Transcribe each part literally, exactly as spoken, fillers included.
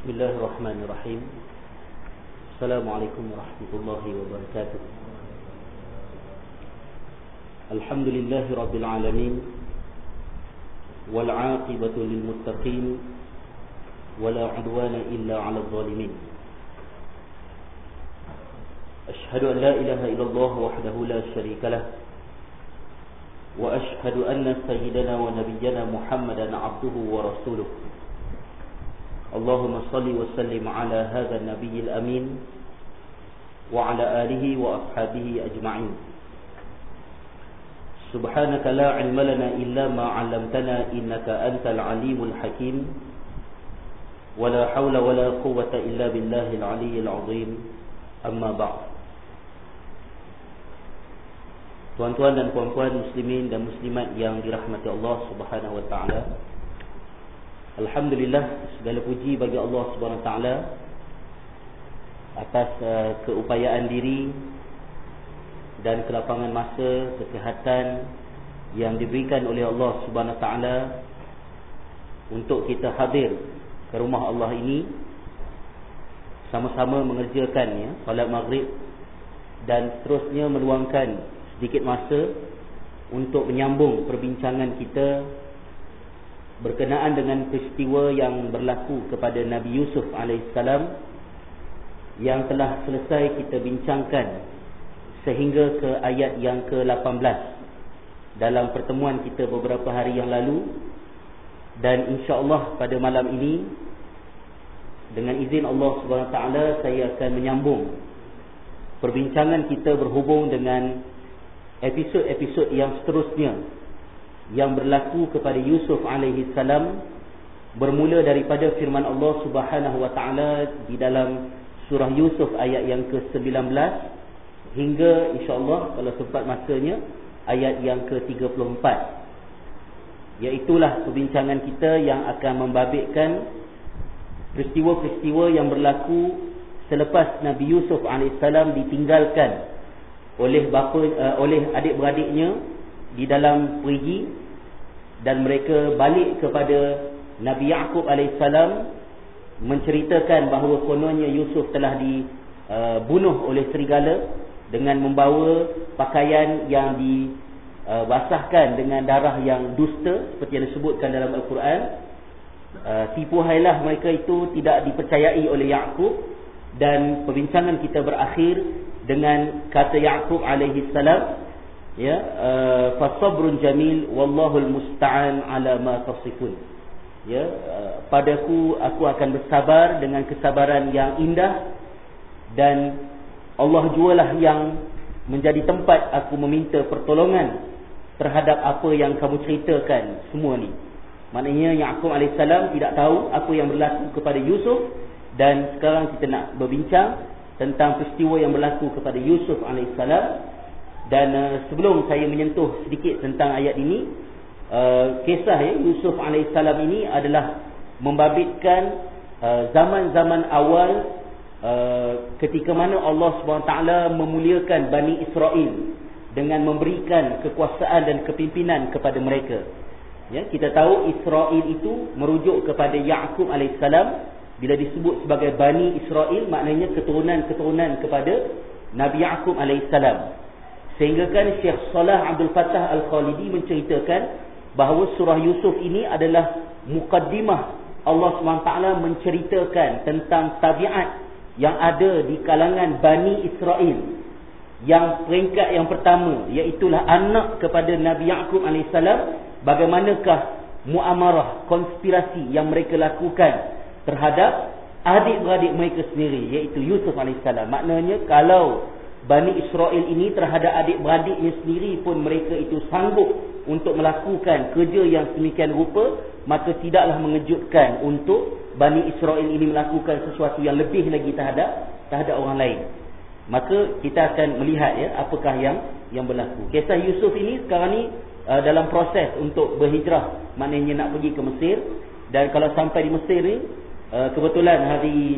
Bismillahirrahmanirrahim. Assalamualaikum warahmatullahi wabarakatuh. Alhamdulillahi rabbil alamin, wal 'aqibatu lil muttaqin, wala 'udwana illa 'alal zalimin. Ashhadu an la ilaha illallah wahdahu la syarika lah, wa ashhadu anna sayyidana wa nabiyyana Muhammadan 'abduhu wa rasuluh. Allahumma salli wa sallim ala hadha an-nabiyil amin wa ala alihi wa ashabihi ajma'in. Subhanaka la 'ilma lana illa ma 'allamtana innaka antal alimul hakim. Wa la hawla wa la quwwata illa billahil 'aliyyil 'azim. Amma ba'd. Tuan-tuan dan puan-puan muslimin dan muslimat yang dirahmati Allah Subhanahu wa taala. Alhamdulillah, segala puji bagi Allah Subhanahu Wa Taala atas uh, keupayaan diri dan kelapangan masa, kesihatan yang diberikan oleh Allah Subhanahu Wa Taala untuk kita hadir ke rumah Allah ini, sama-sama mengerjakannya salat maghrib dan seterusnya meluangkan sedikit masa untuk menyambung perbincangan kita berkenaan dengan peristiwa yang berlaku kepada Nabi Yusuf alaihissalam yang telah selesai kita bincangkan sehingga ke ayat yang ke lapan belas dalam pertemuan kita beberapa hari yang lalu. Dan insya-Allah pada malam ini dengan izin Allah Subhanahu Wa Taala saya akan menyambung perbincangan kita berhubung dengan episod-episod yang seterusnya yang berlaku kepada Yusuf alaihi salam, bermula daripada firman Allah Subhanahu wa taala di dalam surah Yusuf ayat yang ke sembilan belas hingga insya-Allah kalau sempat masanya ayat yang ke tiga puluh empat. Iaitulah perbincangan kita yang akan membabitkan peristiwa-peristiwa yang berlaku selepas Nabi Yusuf alaihi salam ditinggalkan oleh bapa uh, oleh adik-beradiknya di dalam perigi, dan mereka balik kepada Nabi Yaqub alaihissalam menceritakan bahawa kononnya Yusuf telah dibunuh oleh serigala dengan membawa pakaian yang dibasahkan dengan darah yang dusta seperti yang disebutkan dalam Al-Quran. Uh, tipu hailah mereka itu tidak dipercayai oleh Yaqub, dan perbincangan kita berakhir dengan kata Yaqub alaihissalam, ya, uh, fasabrun jamil wallahul musta'an ala ma tasifun. Ya, uh, padaku aku akan bersabar dengan kesabaran yang indah, dan Allah jualah yang menjadi tempat aku meminta pertolongan terhadap apa yang kamu ceritakan semua ni. Maknanya Yaqub alaihissalam tidak tahu apa yang berlaku kepada Yusuf, dan sekarang kita nak berbincang tentang peristiwa yang berlaku kepada Yusuf alaihissalam. Dan uh, sebelum saya menyentuh sedikit tentang ayat ini, uh, kisah ya, Yusuf alaihissalam ini adalah membabitkan uh, zaman-zaman awal uh, ketika mana Allah subhanahu wa taala memuliakan Bani Israel dengan memberikan kekuasaan dan kepimpinan kepada mereka. Ya, kita tahu Israel itu merujuk kepada Yaqub alaihissalam. Bila disebut sebagai Bani Israel, maknanya keturunan-keturunan kepada Nabi Yaqub alaihissalam. Sehingga kan Syekh Salah Abdul Fattah Al-Khalidi menceritakan bahawa surah Yusuf ini adalah mukaddimah Allah subhanahu wa taala menceritakan tentang tabiat yang ada di kalangan Bani Israel. Yang peringkat yang pertama, iaitulah anak kepada Nabi Yaqub alaihissalam, bagaimanakah muamarah, konspirasi yang mereka lakukan terhadap adik-beradik mereka sendiri, iaitu Yusuf alaihissalam. Maknanya kalau Bani Israel ini terhadap adik-beradiknya sendiri pun mereka itu sanggup untuk melakukan kerja yang sedemikian rupa, maka tidaklah mengejutkan untuk Bani Israel ini melakukan sesuatu yang lebih lagi terhadap terhadap orang lain. Maka kita akan melihat ya apakah yang yang berlaku. Kisah Yusuf ini sekarang ni uh, dalam proses untuk berhijrah, maknanya nak pergi ke Mesir. Dan kalau sampai di Mesir ni, uh, kebetulan hari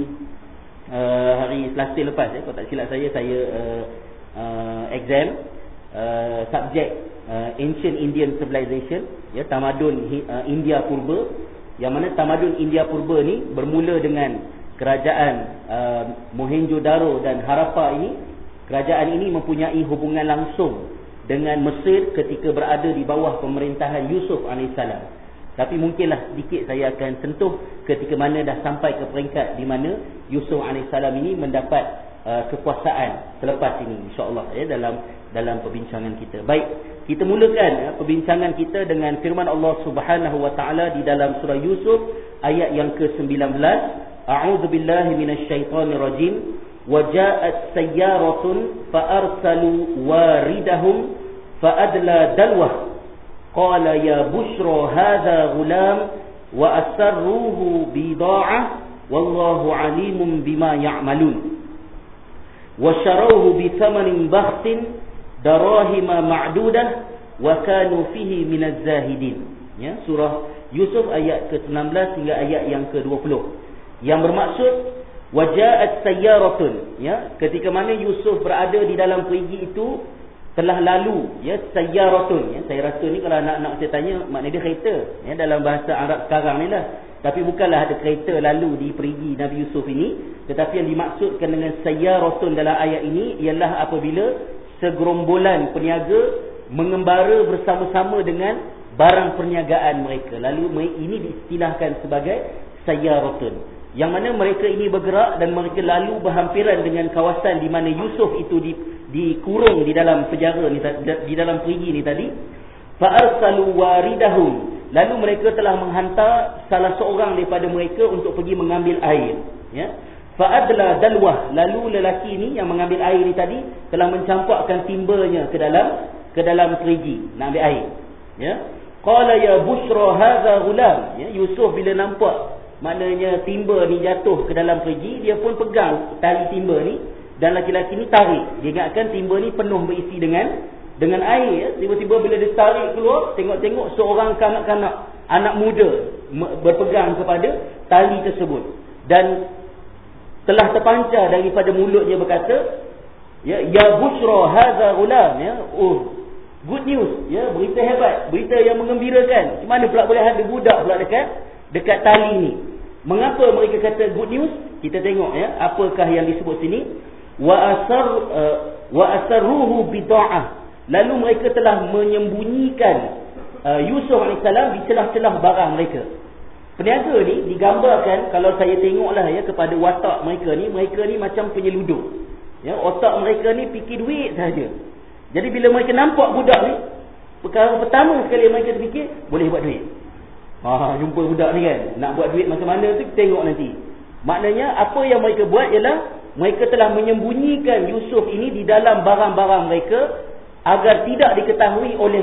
Uh, hari Selasa lepas, ya, kalau tak silap saya, saya uh, uh, exam uh, subjek uh, Ancient Indian Civilization, ya, tamadun uh, India Purba, yang mana tamadun India Purba ni bermula dengan kerajaan uh, Mohenjo-daro dan Harappa ini, kerajaan ini mempunyai hubungan langsung dengan Mesir ketika berada di bawah pemerintahan Yusuf alaihissalam. Tapi mungkinlah sedikit saya akan sentuh ketika mana dah sampai ke peringkat di mana Yusuf alaihissalam ini mendapat uh, kekuasaan selepas ini, insya-Allah ya, dalam dalam perbincangan kita. Baik, kita mulakan ya, perbincangan kita dengan firman Allah Subhanahu wa taala di dalam surah Yusuf ayat yang ke sembilan belas. A'udzu billahi minasyaitonir rajim. Wa ja'at sayyaratun fa arsalu waridahum fa adla dalwah qala ya bushra hadha ghulam wa asarruhu bida'ah wallahu alimun bima ya'malun wa sharawhu bi thamanin bakhsin darahima ma'dudah wa kanu fihi minaz zahidin. Ya, surah Yusuf ayat ke sembilan belas hingga ayat yang ke dua puluh. Yang bermaksud waja'at sayyaratun, ya, ketika mana Yusuf berada di dalam perigi itu telah lalu, ya, sayyaratun, ya, sayyaratun ni kalau anak-anak saya tanya makna dia kereta, ya, dalam bahasa Arab sekarang ni lah. Tapi bukanlah ada kereta lalu di perigi Nabi Yusuf ini, tetapi yang dimaksudkan dengan sayyaratun dalam ayat ini ialah apabila segerombolan peniaga mengembara bersama-sama dengan barang perniagaan mereka. Lalu ini diistilahkan sebagai sayyaratun. Yang mana mereka ini bergerak dan mereka lalu berhampiran dengan kawasan di mana Yusuf itu di, dikurung di dalam penjara ni, di dalam perigi ni tadi. Fa arsalu waridahum, lalu mereka telah menghantar salah seorang daripada mereka untuk pergi mengambil air, ya. Fa adla dalwah, lalu lelaki ni yang mengambil air ni tadi telah mencampakkan timbanya ke dalam ke dalam perigi nak ambil air, ya. Qala ya bushra hadha ghulam, ya, Yusuf bila nampak maknanya timba ni jatuh ke dalam perigi, dia pun pegang tali timba ni dan laki-laki ni tarik. Dia ingatkan timba ni penuh berisi dengan dengan air, ya. Tiba-tiba bila dia tarik keluar, tengok-tengok seorang kanak-kanak, anak muda berpegang kepada tali tersebut dan telah terpancar daripada mulutnya berkata, ya, ya bushra hadza ghulam, ya, oh good news, ya, berita hebat, berita yang menggembirakan. Macam mana pula boleh ada budak pula dekat dekat tali ni? Mengapa mereka kata good news? Kita tengok, ya, apakah yang disebut sini. Wa asar uh, wa asarruhu bida'ah, lalu mereka telah menyembunyikan uh, Yusuf alaihissalam di celah-celah barang mereka. Peniaga ni digambarkan, kalau saya tengoklah, ya, kepada watak mereka ni, mereka ni macam penyeluduk, ya, otak mereka ni fikir duit saja. Jadi bila mereka nampak budak ni, perkara pertama sekali mereka terfikir, boleh buat duit. Ha, jumpa budak ni kan, nak buat duit macam mana tu tengok nanti. Maknanya apa yang mereka buat ialah mereka telah menyembunyikan Yusuf ini di dalam barang-barang mereka agar tidak diketahui oleh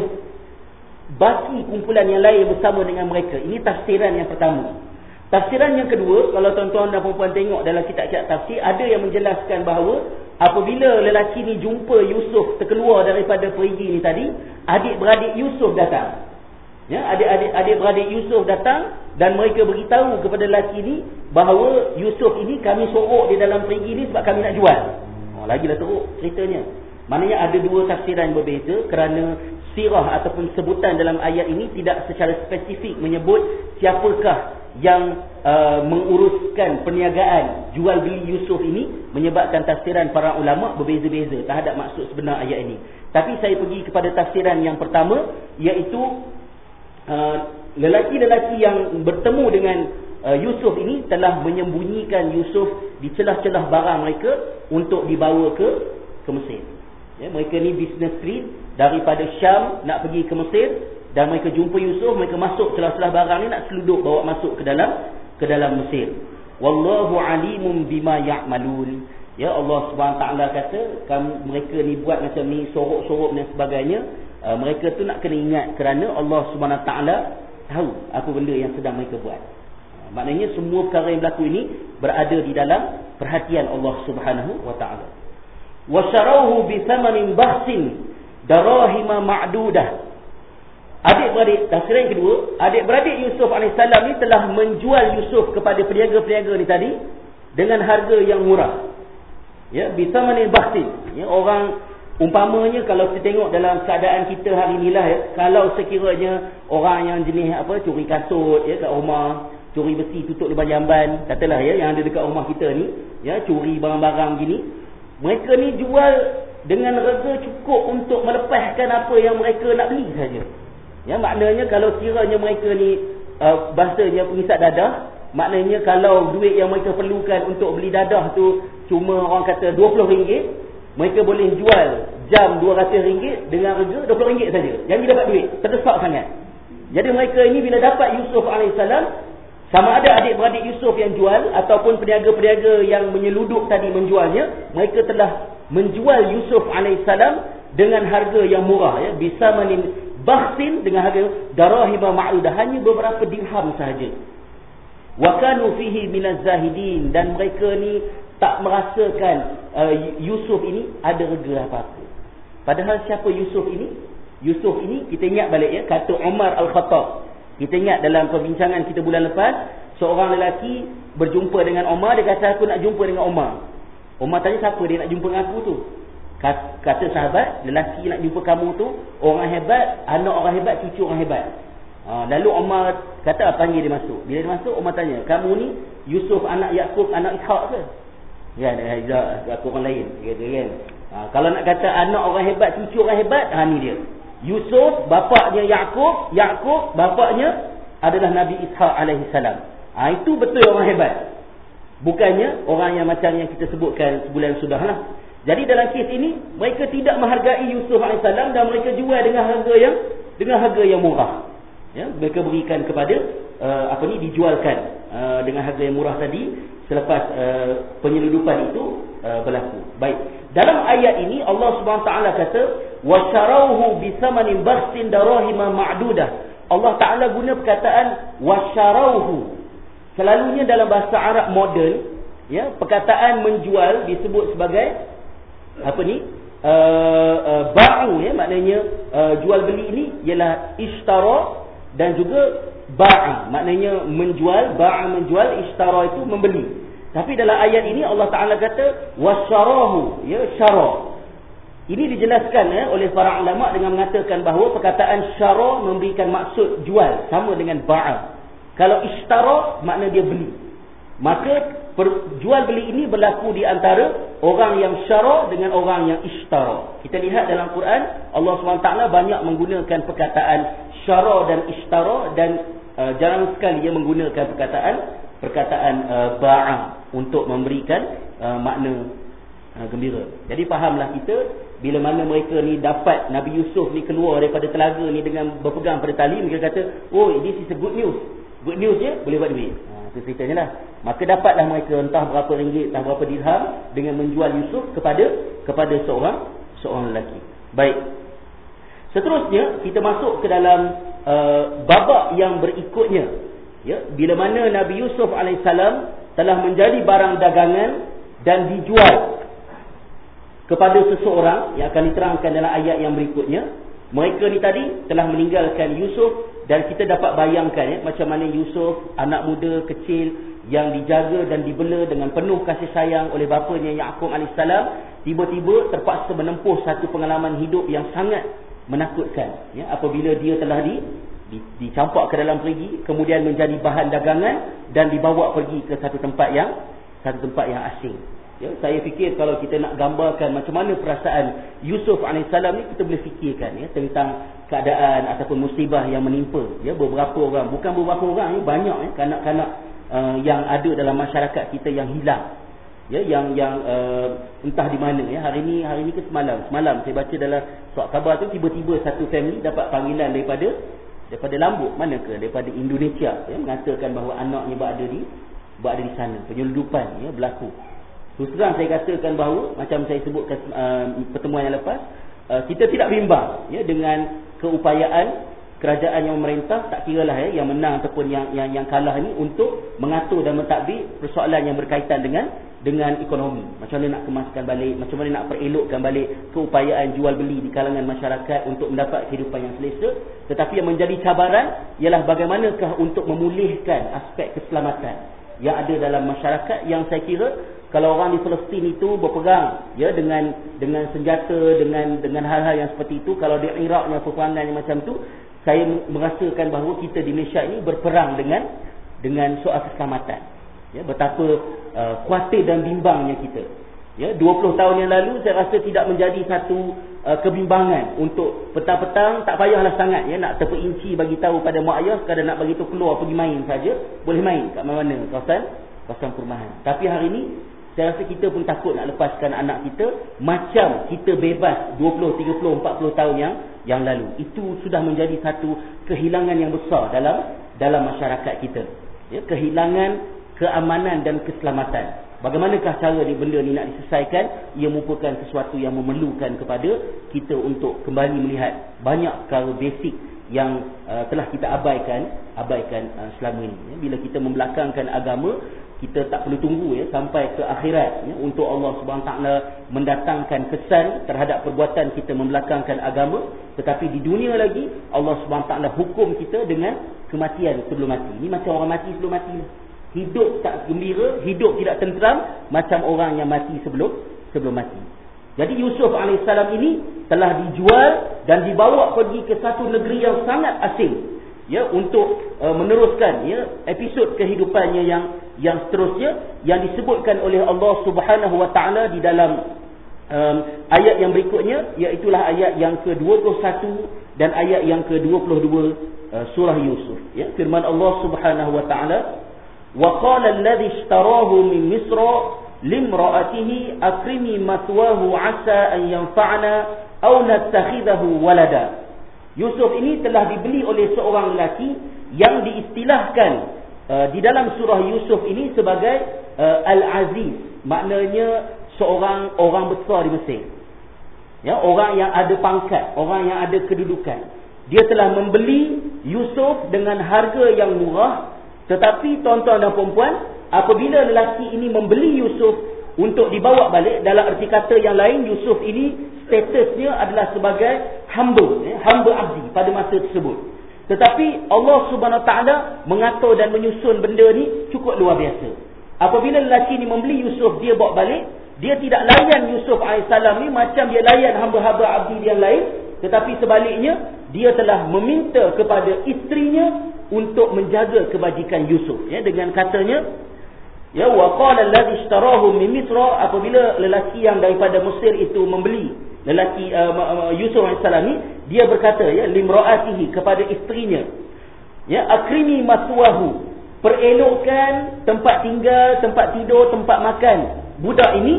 baki kumpulan yang lain bersama dengan mereka. Ini tafsiran yang pertama. Tafsiran yang kedua, kalau tuan-tuan dan puan-puan tengok dalam kitab-kitab tafsir, ada yang menjelaskan bahawa apabila lelaki ni jumpa Yusuf terkeluar daripada perigi ni tadi, adik-beradik Yusuf datang. Ya, adik-adik adik-beradik Yusuf datang dan mereka beritahu kepada lelaki ni bahawa Yusuf ini kami sorok di dalam perigi ni sebab kami nak jual. Oh, lagilah teruk ceritanya. Maknanya ada dua tafsiran berbeza kerana sirah ataupun sebutan dalam ayat ini tidak secara spesifik menyebut siapakah yang uh, menguruskan perniagaan jual beli Yusuf ini, menyebabkan tafsiran para ulama berbeza-beza terhadap maksud sebenar ayat ini. Tapi saya pergi kepada tafsiran yang pertama, iaitu uh, lelaki-lelaki yang bertemu dengan uh, Yusuf ini telah menyembunyikan Yusuf di celah-celah barang mereka untuk dibawa ke ke Mesir. Ya, mereka ni business trip daripada Syam nak pergi ke Mesir dan mereka jumpa Yusuf, mereka masuk celah-celah barang ni nak seluduk bawa masuk ke dalam ke dalam Mesir. Wallahu alimun bima ya'malun. Ya, Allah Subhanahu taala kata kamu mereka ni buat macam ni, sorok-sorok dan sebagainya. Uh, mereka tu nak kena ingat kerana Allah Subhanahu taala tahu apa benda yang sedang mereka buat. Uh, maknanya semua perkara yang berlaku ini berada di dalam perhatian Allah Subhanahu wa taala. Washarauhu bi thamanin bakhsin darahima ma'dudah. Adik-beradik, tafsiran yang kedua, adik-beradik Yusuf alaihissalam ni telah menjual Yusuf kepada peniaga-peniaga ni tadi dengan harga yang murah. Ya, bi thamanin bakhsin. Ya, orang umpamanya kalau kita tengok dalam keadaan kita hari inilah, ya, kalau sekiranya orang yang jenis apa curi kasut, ya, kat rumah, curi besi tutup lubang jamban, katalah ya, yang ada dekat rumah kita ni, ya, curi barang-barang gini. Mereka ni jual dengan harga cukup untuk melepaskan apa yang mereka nak beli saja. Ya, maknanya kalau kiranya mereka ni uh, bahasanya pengisap dadah, maknanya kalau duit yang mereka perlukan untuk beli dadah tu cuma orang kata dua puluh ringgit, mereka boleh jual jam dua ratus ringgit dengan harga dua puluh ringgit saja. Yang dia dapat duit, terdesak sangat. Jadi mereka ini bila dapat Yusuf alaihissalam, sama ada adik-beradik Yusuf yang jual ataupun peniaga-peniaga yang menyeluduk tadi menjualnya, mereka telah menjual Yusuf alaihissalam dengan harga yang murah, ya, bisamanin bakhsin, dengan harga darahima ma'dudah, hanya beberapa dirham sahaja. Wa kanu fihi minaz zahidin, dan mereka ni tak merasakan uh, Yusuf ini ada rega apa-apa. Padahal siapa Yusuf ini? Yusuf ini kita ingat balik, ya, kata Umar Al-Khattab. Kita ingat dalam perbincangan kita bulan lepas, seorang lelaki berjumpa dengan Umar, dia kata aku nak jumpa dengan Umar. Umar tanya siapa dia nak jumpa dengan aku tu? Kata sahabat, lelaki nak jumpa kamu tu orang hebat, anak orang hebat, cucu orang hebat. Ha, lalu Umar kata panggil dia masuk. Bila dia masuk, Umar tanya, kamu ni Yusuf anak Yakub anak Ishak ke? Ya, dah aku orang lain, kata kan. Ha, kalau nak kata anak orang hebat, cucu orang hebat, ha ni dia. Yusuf bapaknya Yakub, Yakub bapaknya adalah Nabi Ishak alaihi salam. Ha, itu betul orang hebat. Bukannya orang yang macam yang kita sebutkan sebulan sudahlah. Jadi dalam kes ini mereka tidak menghargai Yusuf alaihi salam dan mereka jual dengan harga yang dengan harga yang murah. Ya, mereka berikan kepada uh, apa ni dijualkan uh, dengan harga yang murah tadi selepas uh, penyeludupan itu uh, berlaku. Baik. Dalam ayat ini Allah Subhanahu taala kata wasyarauhu bisamanin bakhsin darahima ma'dudah. Allah taala guna perkataan wasyarauhu. Selalunya dalam bahasa Arab moden, ya, perkataan menjual disebut sebagai apa ni? Uh, uh, ba'u, ya, maknanya uh, jual beli ini ialah ishtara dan juga ba'a, maknanya menjual, ba'a menjual, ishtara itu membeli. Tapi dalam ayat ini Allah Taala kata wasyarahu, ya, syara. Ini dijelaskan, ya, oleh para ulama dengan mengatakan bahawa perkataan syara memberikan maksud jual sama dengan ba'a. Kalau ishtara makna dia beli. Maka per, jual beli ini berlaku di antara orang yang syara dengan orang yang ishtara. Kita lihat dalam Quran Allah subhanahu wa taala banyak menggunakan perkataan syara dan ishtara, dan uh, jarang sekali dia menggunakan perkataan perkataan uh, ba'a untuk memberikan uh, makna uh, gembira. Jadi fahamlah kita bila mana mereka ni dapat Nabi Yusuf ni keluar daripada telaga ni dengan berpegang pada tali, mereka kata, "Oh, this is a good news." Good news dia boleh buat duit. Ha, itu ceritanya lah. Maka dapatlah mereka entah berapa ringgit, entah berapa dirham dengan menjual Yusuf kepada kepada seorang seorang lelaki. Baik. Seterusnya kita masuk ke dalam uh, babak yang berikutnya. Ya, bila mana Nabi Yusuf alaihissalam telah menjadi barang dagangan dan dijual kepada seseorang yang akan diterangkan dalam ayat yang berikutnya. Mereka ni tadi telah meninggalkan Yusuf, dan kita dapat bayangkan, ya, macam mana Yusuf anak muda kecil yang dijaga dan dibela dengan penuh kasih sayang oleh bapanya Yakub alaihissalam, tiba-tiba terpaksa menempuh satu pengalaman hidup yang sangat menakutkan, ya, apabila dia telah di, di dicampak ke dalam perigi, kemudian menjadi bahan dagangan dan dibawa pergi ke satu tempat yang satu tempat yang asing. Ya, saya fikir kalau kita nak gambarkan macam mana perasaan Yusuf alaihissalam ni, kita boleh fikirkan, ya, tentang keadaan ataupun musibah yang menimpa, ya, beberapa orang, bukan beberapa orang, ya, banyak, ya, kanak-kanak uh, yang ada dalam masyarakat kita yang hilang, ya, yang yang uh, entah di mana, ya. Hari ni hari ni ke semalam semalam saya baca dalam surat khabar tu, tiba-tiba satu family dapat panggilan daripada daripada Lambuk mana ke, daripada Indonesia, ya, mengatakan bahawa anaknya berada di berada di sana, penyeludupan, ya, berlaku. Terus terang saya katakan bahawa macam saya sebutkan uh, pertemuan yang lepas, uh, kita tidak bimbang, ya, dengan keupayaan kerajaan yang memerintah, tak kiralah, ya, yang menang ataupun yang yang yang kalah ni, untuk mengatur dan mentadbir persoalan yang berkaitan dengan dengan ekonomi. Macam mana nak kemaskan balik, macam mana nak perelokkan balik keupayaan jual beli di kalangan masyarakat untuk mendapat kehidupan yang selesa. Tetapi yang menjadi cabaran ialah bagaimanakah untuk memulihkan aspek keselamatan yang ada dalam masyarakat, yang saya kira kalau orang di Palestin itu berperang, ya, dengan dengan senjata, dengan dengan hal-hal yang seperti itu, kalau di Iraqnya peperangan yang macam tu, saya merasakan bahawa kita di Malaysia ini berperang dengan dengan soal keselamatan. Ya, betapa uh, khawatir dan bimbangnya kita. Ya, dua puluh tahun yang lalu saya rasa tidak menjadi satu uh, kebimbangan untuk petang-petang tak payahlah sangat ya nak terperinci bagi tahu pada mak ayah sekadar nak bagi tu keluar pergi main saja, boleh main kat mana-mana kawasan kawasan perumahan. Tapi hari ini saya rasa kita pun takut nak lepaskan anak kita macam kita bebas dua puluh, tiga puluh, empat puluh tahun yang yang lalu. Itu sudah menjadi satu kehilangan yang besar dalam dalam masyarakat kita. Ya, kehilangan keamanan dan keselamatan. Bagaimanakah cara ni benda ni nak diselesaikan? Ia merupakan sesuatu yang memerlukan kepada kita untuk kembali melihat banyak perkara basic yang uh, telah kita abaikan abaikan uh, selama ini. Ya, bila kita membelakangkan agama, kita tak perlu tunggu ya sampai ke akhirat ya, untuk Allah Subhanahu taala mendatangkan kesan terhadap perbuatan kita membelakangkan agama, tetapi di dunia lagi Allah Subhanahu taala hukum kita dengan kematian sebelum mati. Ini macam orang mati sebelum mati. Hidup tak gembira, hidup tidak tenteram macam orang yang mati sebelum sebelum mati. Jadi Yusuf alaihissalam ini telah dijual dan dibawa pergi ke satu negeri yang sangat asing ya untuk uh, meneruskan ya episod kehidupannya yang yang seterusnya yang disebutkan oleh Allah Subhanahu wa taala di dalam um, ayat yang berikutnya, iaitu ayat yang ke dua puluh satu dan ayat yang ke dua puluh dua uh, surah Yusuf ya. Firman Allah Subhanahu wa taala, وَقَالَ الَّذِي اشْتَرَاهُ مِنْ مِصْرَ لِامْرَأَتِهِ أَكْرِمِي مَثْوَاهُ عَسَىٰ أَنْ يَنْفَعَنَا أَوْ نَتَّخِذَهُ وَلَدًا. Yusuf ini telah dibeli oleh seorang lelaki yang diistilahkan uh, di dalam surah Yusuf ini sebagai uh, Al-Aziz, maknanya seorang orang besar di Mesir ya, orang yang ada pangkat, orang yang ada kedudukan. Dia telah membeli Yusuf dengan harga yang murah. Tetapi tuan-tuan dan puan-puan, apabila lelaki ini membeli Yusuf untuk dibawa balik, dalam erti kata yang lain, Yusuf ini statusnya adalah sebagai hamba, ya, hamba abdi pada masa tersebut. Tetapi Allah Subhanahu Wa Taala mengatur dan menyusun benda ni cukup luar biasa. Apabila lelaki ini membeli Yusuf, dia bawa balik, dia tidak layan Yusuf alaihissalam ni macam dia layan hamba-hamba abdi yang lain, tetapi sebaliknya dia telah meminta kepada isterinya untuk menjaga kebajikan Yusuf ya, dengan katanya ya wa qala allazi ishtarahu min Misra, apabila lelaki yang daripada Mesir itu membeli lelaki uh, Yusuf alaihissalam ni, dia berkata ya limraatihi, kepada isterinya ya akrimi maswahu, perelokkan tempat tinggal, tempat tidur, tempat makan budak ini,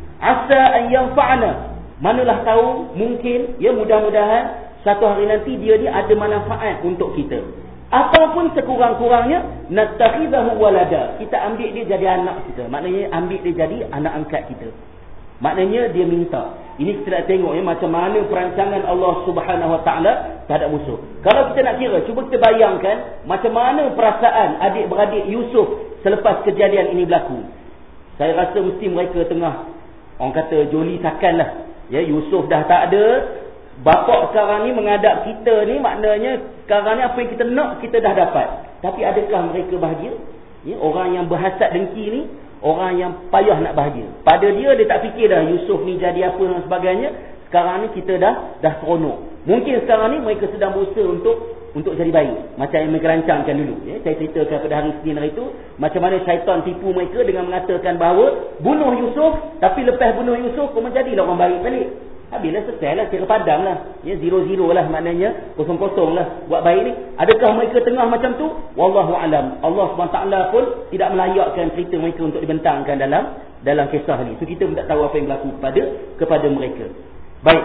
asa an yanfa'ana, manalah tahu mungkin ya mudah-mudahan satu hari nanti dia ni ada manfaat untuk kita, ataupun sekurang-kurangnya nattakhidahu walada, kita ambil dia jadi anak kita, maknanya ambil dia jadi anak angkat kita. Maknanya dia minta. Ini kita nak tengok ya macam mana perancangan Allah Subhanahu Wa Taala terhadap musuh. Kalau kita nak kira, cuba kita bayangkan macam mana perasaan adik-beradik Yusuf selepas kejadian ini berlaku. Saya rasa mesti mereka tengah, orang kata, joli sakanlah. Ya, Yusuf dah tak ada, bapak sekarang ni menghadap kita ni, maknanya sekarang ni apa yang kita nak kita dah dapat. Tapi adakah mereka bahagia? Ya, orang yang berhasad dengki ni, orang yang payah nak bahagia. Pada dia, dia tak fikir dah Yusuf ni jadi apa dan sebagainya. Sekarang ni kita dah dah seronok. Mungkin sekarang ni mereka sedang berusaha untuk untuk jadi baik, macam yang mereka rancangkan dulu ya. Saya ceritakan pada hari Senin hari itu macam mana syaitan tipu mereka dengan mengatakan bahawa bunuh Yusuf, tapi lepas bunuh Yusuf kau menjadilah orang baik balik. Habislah, selesai lah, kira padam lah ya, zero-zero lah, maknanya kosong-kosong lah buat baik ni. Adakah mereka tengah macam tu? Wallahu alam. Allah subhanahu wa taala pun tidak melayakkan cerita mereka untuk dibentangkan dalam dalam kisah ni. So kita pun tak tahu apa yang berlaku kepada kepada mereka. Baik.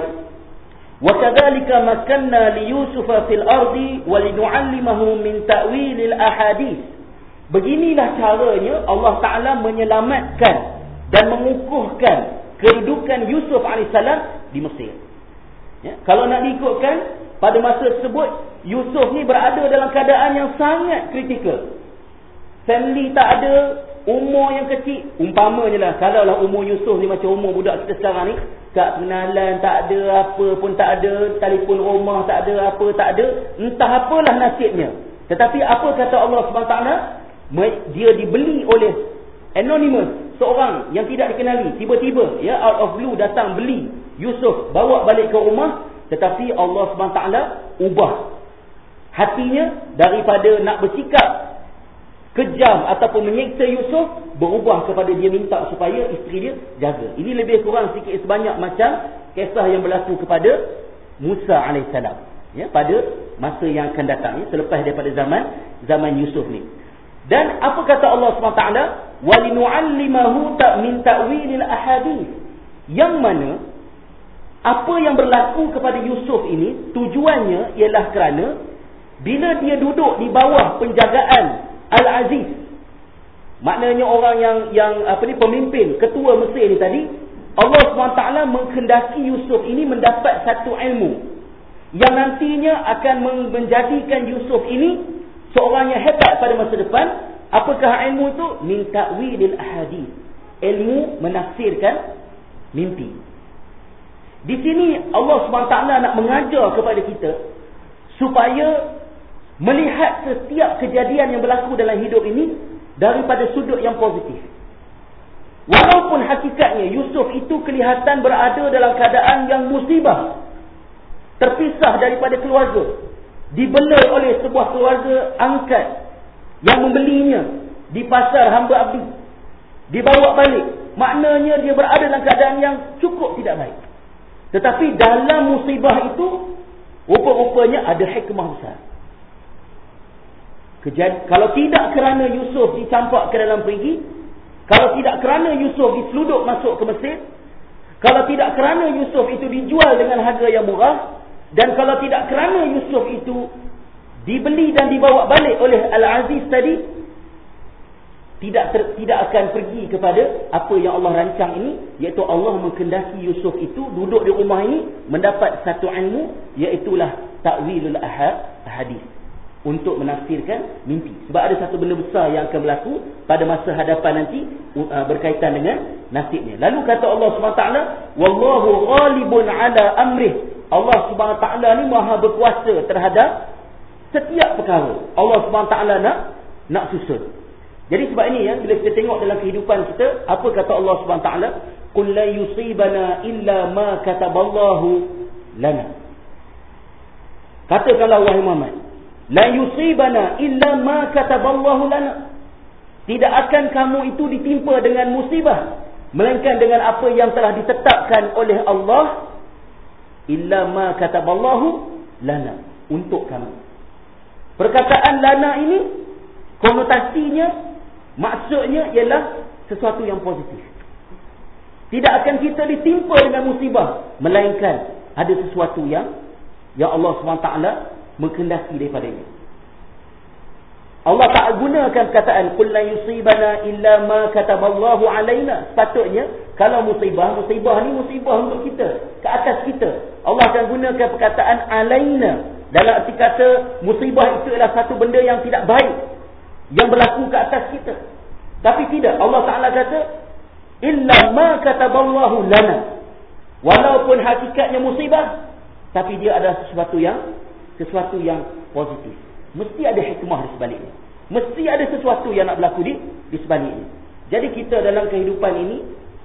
Wa kadzalika makanna li Yusufa fil ardi wa linu'allimahu min ta'wilil ahadits. Beginilah caranya Allah Taala menyelamatkan dan mengukuhkan kedudukan Yusuf alaihissalam di Mesir. Ya, kalau nak diikutkan pada masa tersebut, Yusuf ni berada dalam keadaan yang sangat kritikal. Family tak ada, umur yang kecil. Umpamanya lah, kalaulah umur Yusuf ni macam umur budak kita sekarang ni, tak kenalan, tak ada apa pun, tak ada telefon rumah, tak ada apa, tak ada, entah apalah nasibnya. Tetapi apa kata Allah subhanahu wa taala? Dia dibeli oleh anonymous, seorang yang tidak dikenali, tiba-tiba ya out of blue datang beli Yusuf, bawa balik ke rumah. Tetapi Allah subhanahu wa taala ubah hatinya daripada nak bersikap kejam ataupun menyiksa Yusuf, berubah kepada dia minta supaya isteri dia jaga. Ini lebih kurang sikit sebanyak macam kisah yang berlaku kepada Musa alaihissalam, ya, pada masa yang akan datang, ya, selepas daripada zaman zaman Yusuf ni. Dan apa kata Allah subhanahu wa taala, walinu'allimahu min ta'wilil ahadith, yang mana apa yang berlaku kepada Yusuf ini tujuannya ialah kerana bila dia duduk di bawah penjagaan Al-Aziz, maknanya orang yang yang apa ni, pemimpin, ketua Mesir ni tadi, Allah subhanahu wa taala menghendaki Yusuf ini mendapat satu ilmu yang nantinya akan menjadikan Yusuf ini seorang yang hebat pada masa depan. Apakah ilmu itu? Min ta'wilil ahadith, ilmu menafsirkan mimpi. Di sini Allah subhanahu wa taala nak mengajar kepada kita supaya melihat setiap kejadian yang berlaku dalam hidup ini daripada sudut yang positif. Walaupun hakikatnya Yusuf itu kelihatan berada dalam keadaan yang musibah, terpisah daripada keluarga, dibela oleh sebuah keluarga angkat yang membelinya di pasar hamba abdi, dibawa balik, maknanya dia berada dalam keadaan yang cukup tidak baik. Tetapi dalam musibah itu rupa-rupanya ada hikmah besar. Kejad- kalau tidak kerana Yusuf dicampak ke dalam perigi, kalau tidak kerana Yusuf diseluduk masuk ke Mesir, kalau tidak kerana Yusuf itu dijual dengan harga yang murah, dan kalau tidak kerana Yusuf itu dibeli dan dibawa balik oleh Al-Aziz tadi, tidak ter, tidak akan pergi kepada apa yang Allah rancang ini, iaitu Allah menghendaki Yusuf itu duduk di rumah ini mendapat satu ilmu, iaitulah ta'wilul ahad hadis, untuk menafsirkan mimpi. Sebab ada satu benda besar yang akan berlaku pada masa hadapan nanti uh, berkaitan dengan nasibnya. Lalu kata Allah subhanahu wa taala, wallahu ghalibun ala amrih, Allah subhanahu wa taala ni maha berkuasa terhadap setiap perkara. Allah subhanahu wa taala nak nak susun. Jadi sebab ini, ya, bila kita tengok dalam kehidupan kita, apa kata Allah subhanahu wa taala, qul la yusibana illa ma kataballahu lana. Katakanlah wahai Muhammad, la yusibana illa ma kataballahu lana, tidak akan kamu itu ditimpa dengan musibah melainkan dengan apa yang telah ditetapkan oleh Allah, illa ma kataballahu lana, untuk kamu. Perkataan lana ini konotasinya, maksudnya ialah sesuatu yang positif. Tidak akan kita ditimpa dengan musibah melainkan ada sesuatu yang yang Allah subhanahu wa taala menghendaki daripadanya. Allah tak gunakan perkataan qul la yusibana illa ma kataballahu alaina. Sepatutnya kalau musibah, musibah ni musibah untuk kita, ke atas kita. Allah akan gunakan perkataan alaina dalam arti kata musibah itu adalah satu benda yang tidak baik yang berlaku ke atas kita. Tapi tidak, Allah Taala kata illa ma kataballahu lana. Walaupun hakikatnya musibah, tapi dia adalah sesuatu yang sesuatu yang positif. Mesti ada hikmah di sebaliknya. Mesti ada sesuatu yang nak berlaku di di sebaliknya. Jadi kita dalam kehidupan ini,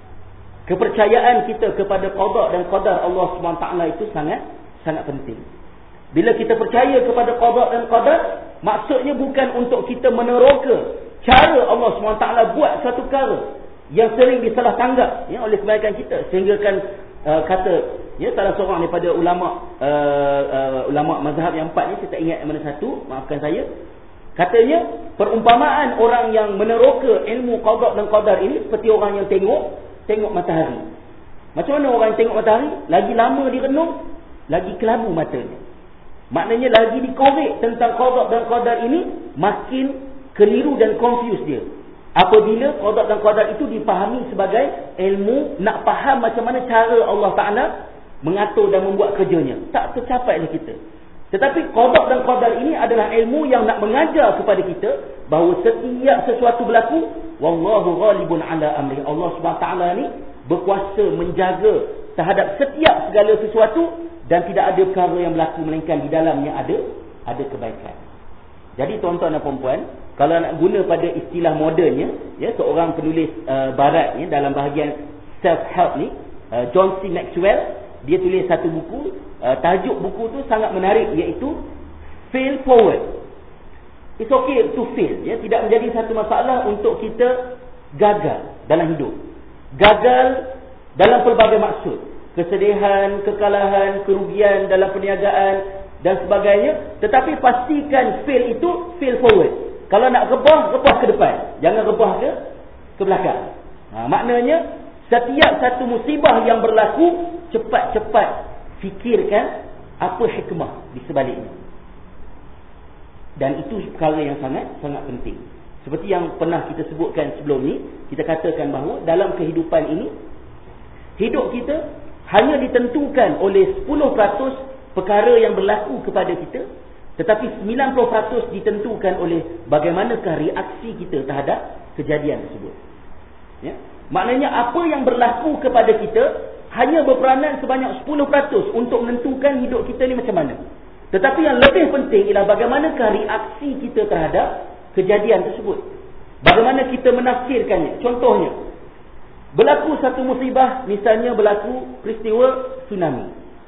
kepercayaan kita kepada qada dan qadar Allah Subhanahu Wa Taala itu sangat sangat penting. Bila kita percaya kepada qada dan qadar, maksudnya bukan untuk kita meneroka cara Allah Subhanahu Wa Taala buat satu perkara yang sering disalah tanggap, ya, oleh kebanyakan kita, sehingga kan uh, kata, ya, salah seorang daripada ulama uh, uh, ulama mazhab yang empat ni, saya tak ingat yang mana satu, maafkan saya, katanya perumpamaan orang yang meneroka ilmu qada dan qadar ini seperti orang yang tengok tengok matahari. Macam mana orang yang tengok matahari? Lagi lama direnung, lagi kelabu matanya. Maknanya lagi dikorek tentang qada dan qadar ini, makin keliru dan confuse dia. Apabila qada dan qadar itu dipahami sebagai ilmu, nak faham macam mana cara Allah Ta'ala mengatur dan membuat kerjanya, tak tercapai oleh kita. Tetapi qada dan qadar ini adalah ilmu yang nak mengajar kepada kita bahawa setiap sesuatu berlaku, wallahu ghalibun ala amri. Allah Subhanahu Wa Ta'ala ni berkuasa menjaga terhadap setiap segala sesuatu, dan tidak ada perkara yang berlaku melainkan di dalamnya ada ada kebaikan. Jadi tuan-tuan dan puan-puan, kalau nak guna pada istilah modernnya, ya, seorang penulis uh, barat ni dalam bahagian self-help ni, uh, John C. Maxwell, dia tulis satu buku, uh, tajuk buku tu sangat menarik, iaitu Fail Forward. It's okay to fail, ya, tidak menjadi satu masalah untuk kita gagal dalam hidup. Gagal dalam pelbagai maksud. Kesedihan, kekalahan, kerugian dalam perniagaan dan sebagainya. Tetapi pastikan fail itu fail forward. Kalau nak rebah, rebah ke depan. Jangan rebah ke ke belakang. Ha, maknanya setiap satu musibah yang berlaku, cepat-cepat fikirkan apa hikmah di sebaliknya. Dan itu perkara yang sangat sangat penting. Seperti yang pernah kita sebutkan sebelum ni, kita katakan bahawa dalam kehidupan ini, hidup kita hanya ditentukan oleh sepuluh peratus perkara yang berlaku kepada kita, tetapi sembilan puluh peratus ditentukan oleh bagaimanakah reaksi kita terhadap kejadian tersebut. Ya? Maknanya apa yang berlaku kepada kita hanya berperanan sebanyak sepuluh peratus untuk menentukan hidup kita ni macam mana. Tetapi yang lebih penting ialah bagaimanakah reaksi kita terhadap kejadian tersebut. Bagaimana kita menafsirkannya. Contohnya, berlaku satu musibah, misalnya berlaku peristiwa tsunami.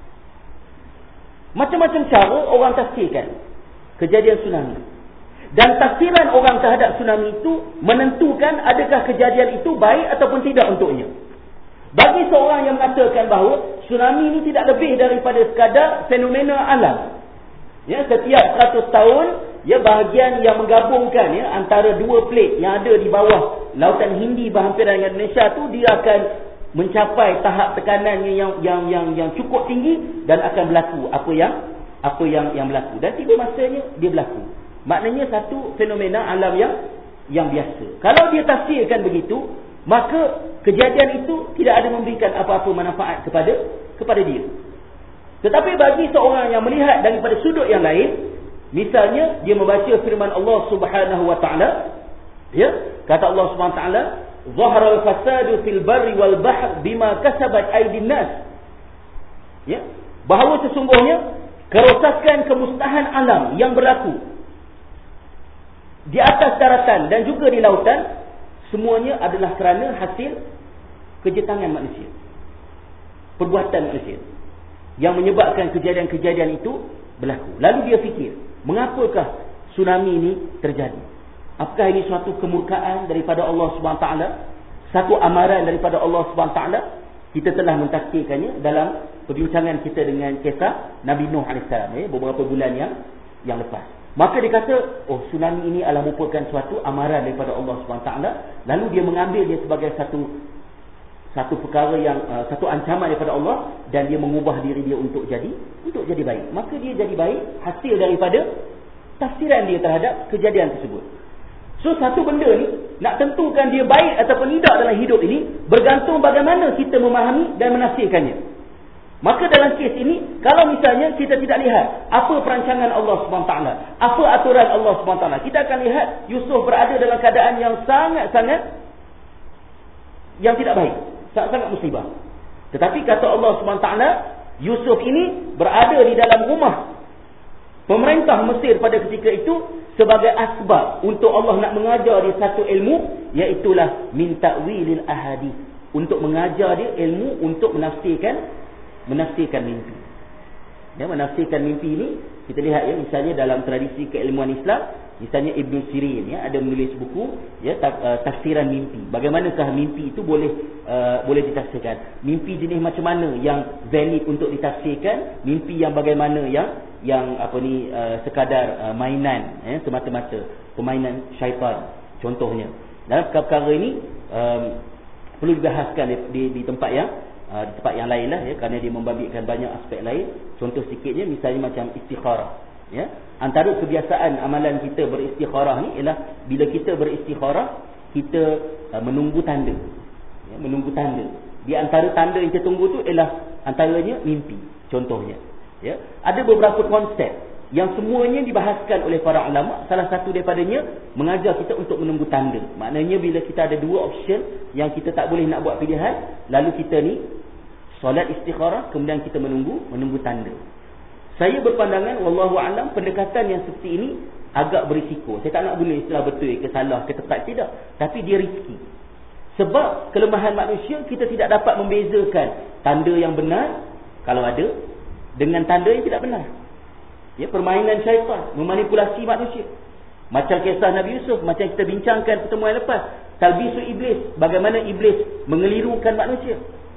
Macam-macam cara orang tafsirkan kejadian tsunami. Dan tafsiran orang terhadap tsunami itu menentukan adakah kejadian itu baik ataupun tidak untuknya. Bagi seorang yang mengatakan bahawa tsunami ini tidak lebih daripada sekadar fenomena alam. Ya, setiap seratus tahun, ya, bahagian yang menggabungkan, ya, antara dua plate yang ada di bawah lautan Hindi berhampiran dengan Indonesia tu, dia akan mencapai tahap tekanannya yang yang yang yang cukup tinggi dan akan berlaku apa yang apa yang yang berlaku, dan tiba masanya dia berlaku. Maknanya satu fenomena alam yang yang biasa. Kalau dia tafsirkan begitu, maka kejadian itu tidak ada memberikan apa-apa manfaat kepada kepada dia. Tetapi bagi seorang yang melihat daripada sudut yang lain, misalnya dia membaca firman Allah Subhanahu wa taala, ya, kata Allah Subhanahu wa taala, "Zahara al-fasadu fil barri wal bahr bima kasabat aydin nas." Ya, bahawa sesungguhnya kerosakan kemusnahan alam yang berlaku di atas daratan dan juga di lautan, semuanya adalah kerana hasil kerja tangan manusia, perbuatan manusia, yang menyebabkan kejadian-kejadian itu berlaku. Lalu dia fikir, mengapakah tsunami ini terjadi? Apakah ini suatu kemurkaan daripada Allah Subhanahu Wa Taala? Satu amaran daripada Allah Subhanahu Wa Taala? Kita telah mentafsirkannya dalam perbincangan kita dengan kisah Nabi Nuh alaihissalam, ya, beberapa bulan yang yang lepas. Maka dia kata, oh, tsunami ini adalah merupakan suatu amaran daripada Allah Subhanahu Wa Taala. Lalu dia mengambil dia sebagai satu satu perkara yang uh, satu ancaman daripada Allah, dan dia mengubah diri dia untuk jadi untuk jadi baik. Maka dia jadi baik hasil daripada tafsiran dia terhadap kejadian tersebut. So satu benda ni nak tentukan dia baik ataupun tidak dalam hidup ini bergantung bagaimana kita memahami dan menafsirkannya. Maka dalam kes ini, kalau misalnya kita tidak lihat apa perancangan Allah Subhanahu Wa Taala, apa aturan Allah Subhanahu Wa Taala, kita akan lihat Yusuf berada dalam keadaan yang sangat-sangat yang tidak baik, sangat-sangat musibah. Tetapi kata Allah Subhanahu Wa Taala, Yusuf ini berada di dalam rumah pemerintah Mesir pada ketika itu sebagai asbab untuk Allah nak mengajar dia satu ilmu, iaitulah min ta'wilil ahadith, untuk mengajar dia ilmu untuk menafsirkan menafsirkan mimpi. Ya, menafsirkan mimpi ini kita lihat, ya, misalnya dalam tradisi keilmuan Islam, misalnya Ibn Sirin, ya, ada menulis buku, ya, tafsiran mimpi. Bagaimanakah mimpi itu boleh uh, boleh ditafsirkan? Mimpi jenis macam mana yang valid untuk ditafsirkan? Mimpi yang bagaimana yang yang apa ni uh, sekadar uh, mainan, ya, semata-mata permainan syaitan contohnya. Dalam perkara ini um, perlu dibahaskan di, di, di tempat yang Uh, di tempat yang lain lah, ya, kerana dia membabitkan banyak aspek lain. Contoh sikitnya, misalnya macam istikharah, ya. Antara kebiasaan amalan kita beristikharah ni ialah bila kita beristikharah, kita uh, menunggu tanda, ya, menunggu tanda. Di antara tanda yang kita tunggu tu ialah antaranya mimpi, contohnya, ya. Ada beberapa konsep yang semuanya dibahaskan oleh para ulama. Salah satu daripadanya mengajar kita untuk menunggu tanda. Maknanya bila kita ada dua option yang kita tak boleh nak buat pilihan, lalu kita ni solat istikharah, kemudian kita menunggu menunggu tanda. Saya berpandangan, wallahu alam, pendekatan yang seperti ini agak berisiko. Saya tak nak guna istilah betul ke salah ke tepat, tidak, tapi dia riski. Sebab kelemahan manusia, kita tidak dapat membezakan tanda yang benar kalau ada dengan tanda yang tidak benar. Ya, permainan syaitan memanipulasi manusia. Macam kisah Nabi Yusuf, macam kita bincangkan pertemuan lepas, talbisu iblis, bagaimana iblis mengelirukan manusia.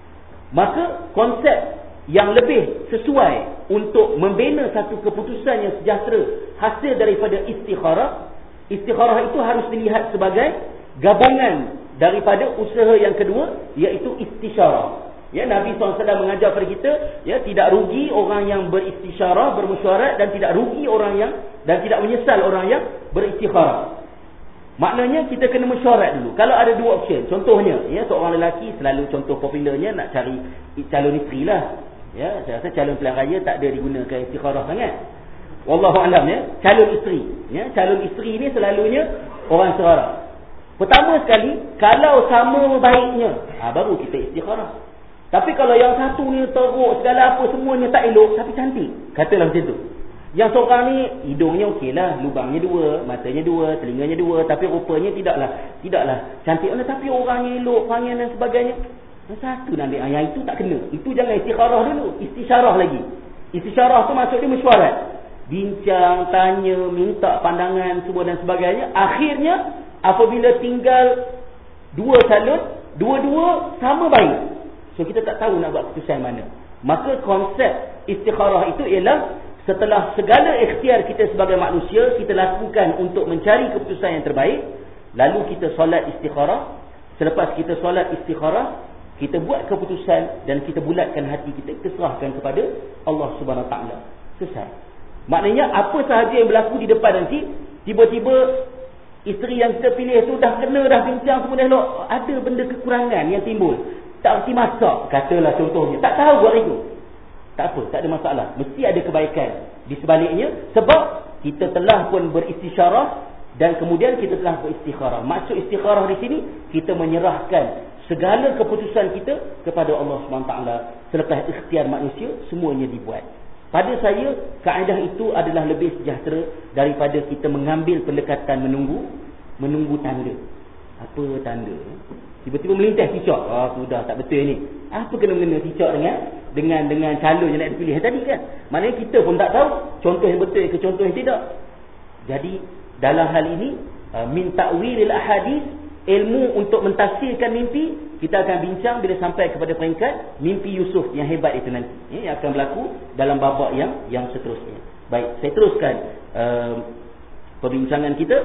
Maka konsep yang lebih sesuai untuk membina satu keputusan yang sejahtera hasil daripada istikharah, istikharah itu harus dilihat sebagai gabungan daripada usaha yang kedua, iaitu istisyarah. Ya, Nabi sallallahu alaihi wasallam mengajar kepada kita, ya, tidak rugi orang yang beristisyarah, bermesyuarat, dan tidak rugi orang yang dan tidak menyesal orang yang beristikharah. Maknanya kita kena mesyuarat dulu. Kalau ada dua option, contohnya, ya, seorang lelaki selalu contoh popularnya nak cari calon isteri lah. Ya, saya rasa calon pilihan raya tak ada digunakan istikharah sangat. Wallahu alam, ya, calon isteri, ya, calon isteri ni selalunya orang serara. Pertama sekali, kalau sama baiknya, ha, baru kita istikharah. Tapi kalau yang satu ni teruk, segala apa semuanya tak elok, tapi cantik, katalah macam tu. Yang seorang ni hidungnya okeylah, lubangnya dua, matanya dua, telinganya dua, tapi rupanya tidaklah tidaklah cantik. Tapi orangnya elok, panggil dan sebagainya. Yang satu nak ambil, yang itu tak kena. Itu jangan istikharah dulu, istisyarah lagi. Istisyarah tu maksudnya mesyuarat, bincang, tanya, minta pandangan semua dan sebagainya. Akhirnya apabila tinggal dua calon, dua-dua sama baik, so kita tak tahu nak buat keputusan mana. Maka konsep istikharah itu ialah setelah segala ikhtiar kita sebagai manusia kita lakukan untuk mencari keputusan yang terbaik, lalu kita solat istikharah. Selepas kita solat istikharah, kita buat keputusan dan kita bulatkan hati kita, kita serahkan kepada Allah Subhanahu Wa Taala. Selesai. Maknanya apa sahaja yang berlaku di depan nanti, tiba-tiba isteri yang kita pilih tu dah kena, dah bincang semua dah elok, ada benda kekurangan yang timbul, tak erti masak, katalah contohnya, tak tahu buat itu, tak apa, tak ada masalah, mesti ada kebaikan di sebaliknya, sebab kita telah pun beristisyarah dan kemudian kita telah beristikharah. Maksud istikharah di sini, kita menyerahkan segala keputusan kita kepada Allah subhanahu wa taala. Selepas ikhtiar manusia, semuanya dibuat. Pada saya, kaedah itu adalah lebih sejahtera daripada kita mengambil pendekatan menunggu menunggu tanda. Apa tanda? Tiba-tiba melintas cicak. Ah, sudah tak betul ni. Apa kena-mengena cicak dengan dengan dengan calon yang nak dipilih tadi kan? Maknanya kita pun tak tahu contoh yang betul ke contoh yang tidak. Jadi dalam hal ini, min ta'wilil ahadith, ilmu untuk mentafsirkan mimpi, kita akan bincang bila sampai kepada peringkat mimpi Yusuf yang hebat itu nanti, ya, yang akan berlaku dalam babak yang yang seterusnya. Baik, saya teruskan uh, perbincangan kita.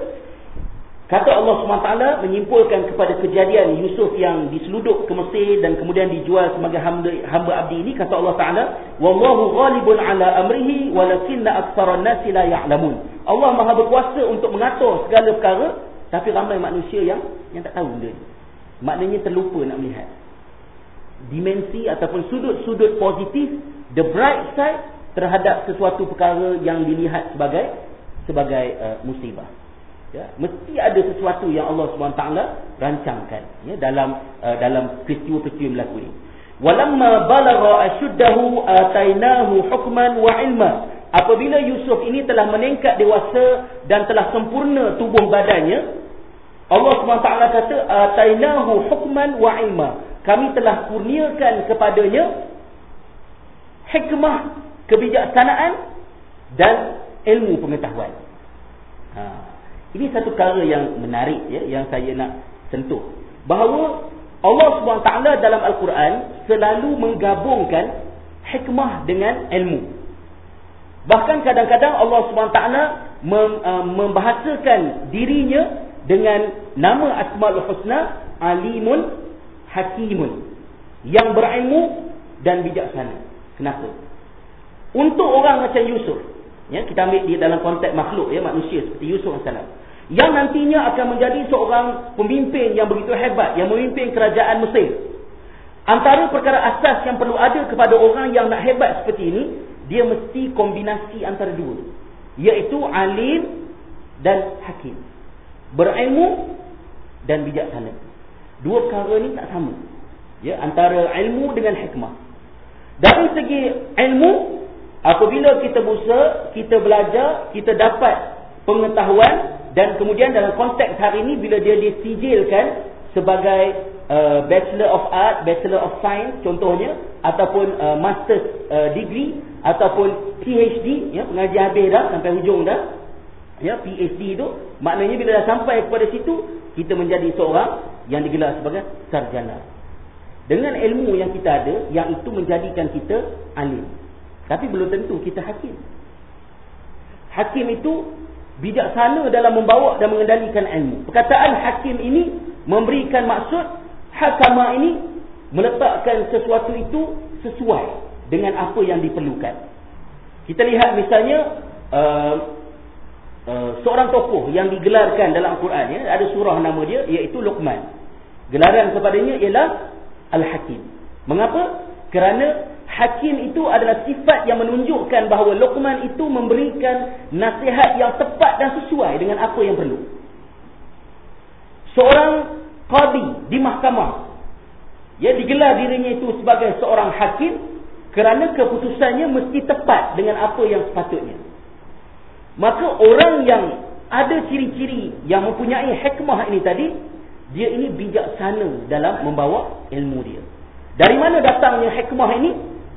Kata Allah subhanahu wa taala menyimpulkan kepada kejadian Yusuf yang diseluduk ke Mesir dan kemudian dijual sebagai hamba, hamba abdi ini. Kata Allah Taala, wallahu ghalibun ala amrihi walakinna aktsaran nasi la ya'lamun. Allah Maha berkuasa untuk mengatur segala perkara, tapi ramai manusia yang yang tak tahu benda ni. Maknanya terlupa nak melihat dimensi ataupun sudut-sudut positif, the bright side terhadap sesuatu perkara yang dilihat sebagai sebagai uh, musibah. Ya, mesti ada sesuatu yang Allah subhanahu wa taala rancangkan, ya, dalam uh, dalam peristiwa-peristiwa yang berlaku ini. Walamma balagha ashuddahu atainahu hukman wa ilma. Apabila Yusuf ini telah meningkat dewasa dan telah sempurna tubuh badannya, Allah subhanahu wa taala kata atainahu hukman wa ilma. Kami telah kurniakan kepadanya hikmah, kebijaksanaan dan ilmu pengetahuan. Ha. Ini satu perkara yang menarik, ya, yang saya nak sentuh. Bahawa Allah subhanahu wa taala dalam Al-Quran selalu menggabungkan hikmah dengan ilmu. Bahkan kadang-kadang Allah subhanahu wa taala mem, uh, membahasakan dirinya dengan nama Asmaul Husna, Alimun Hakimun, yang berilmu dan bijaksana. Kenapa? Untuk orang macam Yusuf, ya, kita ambil di dalam konteks makhluk, ya, manusia seperti Yusuf alaihi salam, yang nantinya akan menjadi seorang pemimpin yang begitu hebat, yang memimpin kerajaan Mesir. Antara perkara asas yang perlu ada kepada orang yang nak hebat seperti ini, dia mesti kombinasi antara dua, iaitu alim dan hakim, berilmu dan bijaksana. Dua perkara ni tak sama, ya, antara ilmu dengan hikmah. Dari segi ilmu, apabila kita berusaha, kita belajar, kita dapat pengetahuan, dan kemudian dalam konteks hari ini bila dia disijilkan sebagai uh, Bachelor of Art, Bachelor of Science contohnya, ataupun uh, Master's uh, degree ataupun P H D, ya, pengajian habis dah sampai hujung dah, Ya, P H D itu maknanya bila dah sampai kepada situ, kita menjadi seorang yang digelar sebagai sarjana. Dengan ilmu yang kita ada, yang itu menjadikan kita alim. Tapi belum tentu kita hakim. Hakim itu bijaksana dalam membawa dan mengendalikan ilmu. Perkataan hakim ini memberikan maksud, hakama ini meletakkan sesuatu itu sesuai dengan apa yang diperlukan. Kita lihat misalnya uh, uh, seorang tokoh yang digelarkan dalam Al-Quran, ya, ada surah nama dia, iaitu Luqman. Gelaran kepadanya ialah Al-Hakim. Mengapa? Kerana hakim itu adalah sifat yang menunjukkan bahawa Luqman itu memberikan nasihat yang tepat dan sesuai dengan apa yang perlu. Seorang qadi di mahkamah, ya, digelar dirinya itu sebagai seorang hakim kerana keputusannya mesti tepat dengan apa yang sepatutnya. Maka orang yang ada ciri-ciri yang mempunyai hikmah ini tadi, dia ini bijaksana dalam membawa ilmu dia. Dari mana datangnya hikmah ini?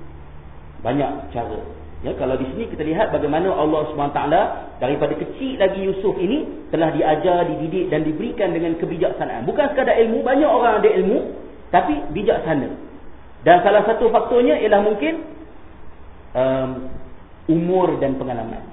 Banyak cara. Ya, kalau di sini kita lihat bagaimana Allah subhanahu wa taala daripada kecil lagi Yusuf ini telah diajar, dididik dan diberikan dengan kebijaksanaan. Bukan sekadar ilmu, banyak orang ada ilmu tapi bijaksana. Dan salah satu faktornya ialah mungkin um, umur dan pengalaman.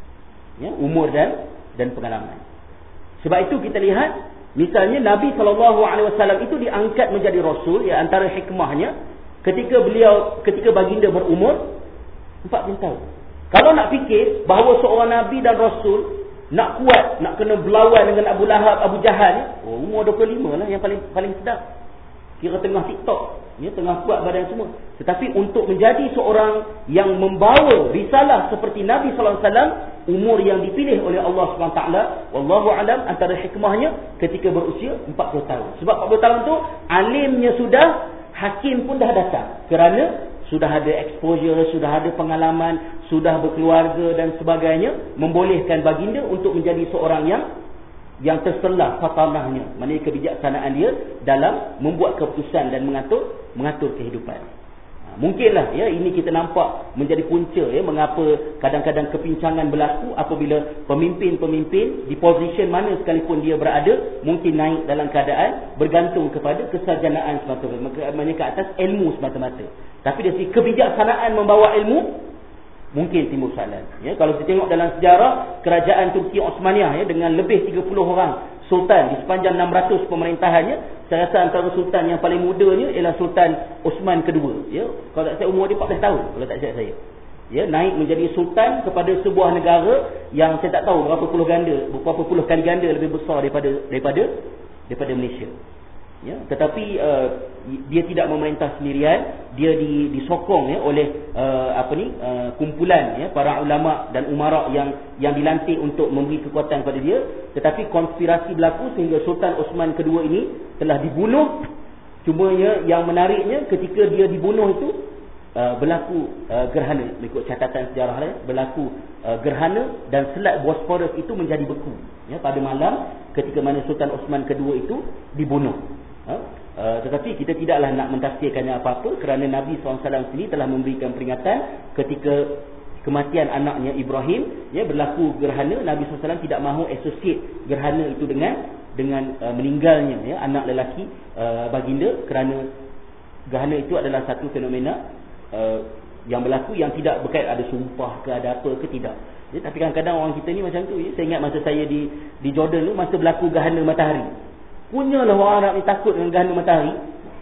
Ya, umur dan dan pengalaman. Sebab itu kita lihat misalnya Nabi sallallahu alaihi wasallam itu diangkat menjadi rasul, ya, antara hikmahnya ketika beliau ketika baginda berumur empat puluh tahun. Kalau nak fikir bahawa seorang nabi dan rasul nak kuat, nak kena berlawan dengan Abu Lahab, Abu Jahal, oh, umur dua puluh lima lah yang paling paling sedap. Kira tengah TikTok, ya, tengah kuat badan semua. Tetapi untuk menjadi seorang yang membawa risalah seperti Nabi sallallahu alaihi wasallam, umur yang dipilih oleh Allah subhanahu wa taala, wallahu alam, antara hikmahnya ketika berusia empat puluh tahun. Sebab empat puluh tahun tu alimnya sudah, hakim pun dah datang. Kerana sudah ada exposure, sudah ada pengalaman, sudah berkeluarga dan sebagainya, membolehkan baginda untuk menjadi seorang yang yang terselah fatanahnya, maknanya kebijaksanaan dia dalam membuat keputusan dan mengatur mengatur kehidupan. Ha, mungkinlah, ya, ini kita nampak menjadi punca, ya, mengapa kadang-kadang kepincangan berlaku apabila pemimpin-pemimpin di posisi mana sekalipun dia berada mungkin naik dalam keadaan bergantung kepada kesarjanaan semata-mata, maknanya ke atas ilmu semata-mata. Tapi dari kebijaksanaan membawa ilmu, mungkin timbul soalan. Ya, kalau kita tengok dalam sejarah kerajaan Turki Osmaniyah, ya, dengan lebih tiga puluh orang sultan di sepanjang enam ratus pemerintahannya, saya rasa antara sultan yang paling mudanya ialah Sultan Osman kedua. Ya, kalau tak saya umur dia empat belas tahun kalau tak silap saya. Ya, naik menjadi sultan kepada sebuah negara yang saya tak tahu berapa puluh ganda, berapa puluh kali ganda lebih besar daripada daripada daripada Malaysia. Ya, tetapi uh, dia tidak memerintah sendirian, dia di, disokong, ya, oleh uh, apa ni uh, kumpulan, ya, para ulama dan umara yang yang dilantik untuk memberi kekuatan kepada dia. Tetapi konspirasi berlaku sehingga Sultan Osman kedua ini telah dibunuh. Cuma, ya, yang menariknya ketika dia dibunuh itu uh, berlaku uh, gerhana, mengikut catatan sejarah, ya, berlaku uh, gerhana dan Selat Bosphorus itu menjadi beku, ya, pada malam ketika mana Sultan Osman kedua itu dibunuh. Ha? Uh, tetapi kita tidaklah nak mentafsirkannya apa-apa kerana Nabi sallallahu alaihi wasallam sendiri telah memberikan peringatan ketika kematian anaknya Ibrahim, ya, berlaku gerhana. Nabi sallallahu alaihi wasallam tidak mahu associate gerhana itu dengan dengan uh, meninggalnya, ya, anak lelaki uh, baginda, kerana gerhana itu adalah satu fenomena uh, yang berlaku yang tidak berkait ada sumpah ke ada apa ke, tidak. Ya, tapi kadang-kadang orang kita ni macam tu, ya. Saya ingat masa saya di di Jordan tu, masa berlaku gerhana matahari, punyalah orang Arab ni takut dengan gerhana matahari.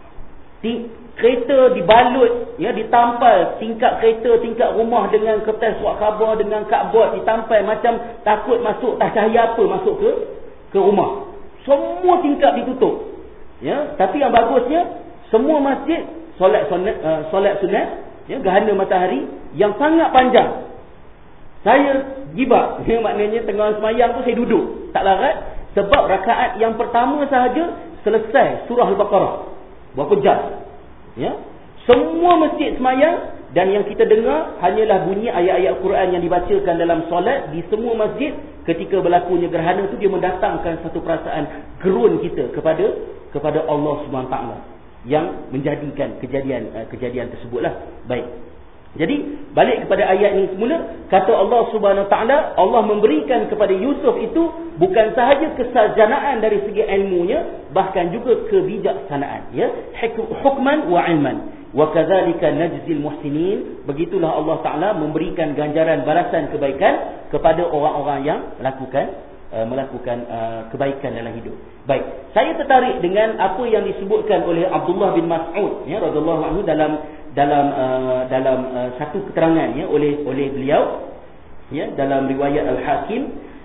Di, kereta dibalut, ya, ditampal tingkap kereta, tingkap rumah dengan kertas surat khabar, dengan cardboard ditampal, macam takut masuk tak cahaya apa masuk ke ke rumah. Semua tingkap ditutup. Ya, tapi yang bagusnya semua masjid solat sunat, uh, solat sunat, ya, gerhana matahari yang sangat panjang. Saya gibak, ya, maknanya tengah sembahyang tu saya duduk, tak larat. Sebab rakaat yang pertama sahaja selesai surah Al-Baqarah. Berapa jam? Ya? Semua masjid semayang, dan yang kita dengar hanyalah bunyi ayat-ayat Quran yang dibacakan dalam solat di semua masjid. Ketika berlakunya gerhana itu, dia mendatangkan satu perasaan gerun kita kepada kepada Allah subhanahu wa taala yang menjadikan kejadian uh, kejadian tersebutlah. Baik. Jadi balik kepada ayat ini semula, kata Allah Subhanahu Wa Taala, Allah memberikan kepada Yusuf itu bukan sahaja kesarjanaan dari segi ilmunya, bahkan juga kebijaksanaan, ya, hukman wa ilman. Wa kadzalika najzil muhsinin. Begitulah Allah Taala memberikan ganjaran balasan kebaikan kepada orang-orang yang melakukan Uh, melakukan uh, kebaikan dalam hidup. Baik, saya tertarik dengan apa yang disebutkan oleh Abdullah bin Mas'ud, ya, radhiyallahu anhu, dalam dalam uh, dalam uh, satu keterangan, ya, oleh oleh beliau, ya, dalam riwayat Al-Hakim.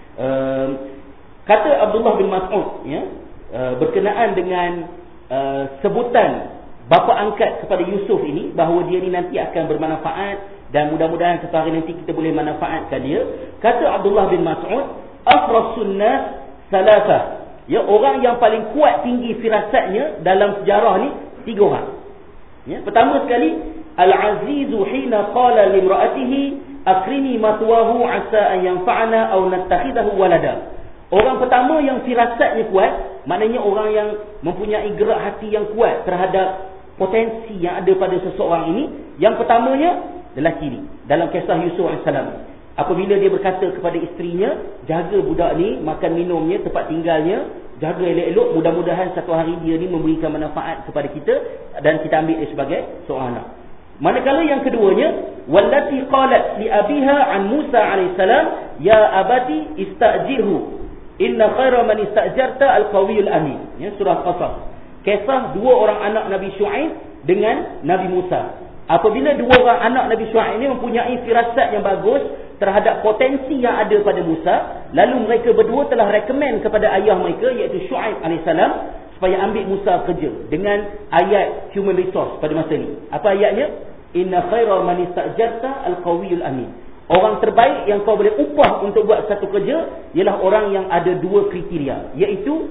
Uh, kata Abdullah bin Mas'ud, ya, uh, berkenaan dengan uh, sebutan bapa angkat kepada Yusuf ini, bahawa dia ni nanti akan bermanfaat dan mudah-mudahan satu hari nanti kita boleh manfaatkan dia. Kata Abdullah bin Mas'ud, afrasun nas salasah, ya, orang yang paling kuat tinggi firasatnya dalam sejarah ni tiga orang. Ya, pertama sekali, al-azizu hina qala limraatihi akrini matwahu asa an yanfa'ana aw nattakhidahu walada. Orang pertama yang firasatnya kuat, maknanya orang yang mempunyai gerak hati yang kuat terhadap potensi yang ada pada seseorang ini. Yang pertamanya lelaki ni dalam kisah Yusuf alaihi salam. Apabila dia berkata kepada isterinya, jaga budak ni, makan minumnya, tempat tinggalnya, jaga elok-elok, mudah-mudahan satu hari dia ni memberikan manfaat kepada kita dan kita ambil dia sebagai seorang anak. Manakala yang keduanya, wallati qalat li abiha an Musa alaihi salam, ya abati istajirhu inna khaira man istajarta al-qawiyul amin. Ya, surah Qasas. Kisah dua orang anak Nabi Syuaib dengan Nabi Musa. Apabila dua orang anak Nabi Syuaib ini mempunyai firasat yang bagus terhadap potensi yang ada pada Musa, lalu mereka berdua telah rekomen kepada ayah mereka, iaitu Syuaib alaihissalam, supaya ambil Musa kerja dengan ayat human resource pada masa ini. Apa ayatnya? Inna khaira man istajarta al-qawiyul amin. Orang terbaik yang kau boleh upah untuk buat satu kerja ialah orang yang ada dua kriteria, iaitu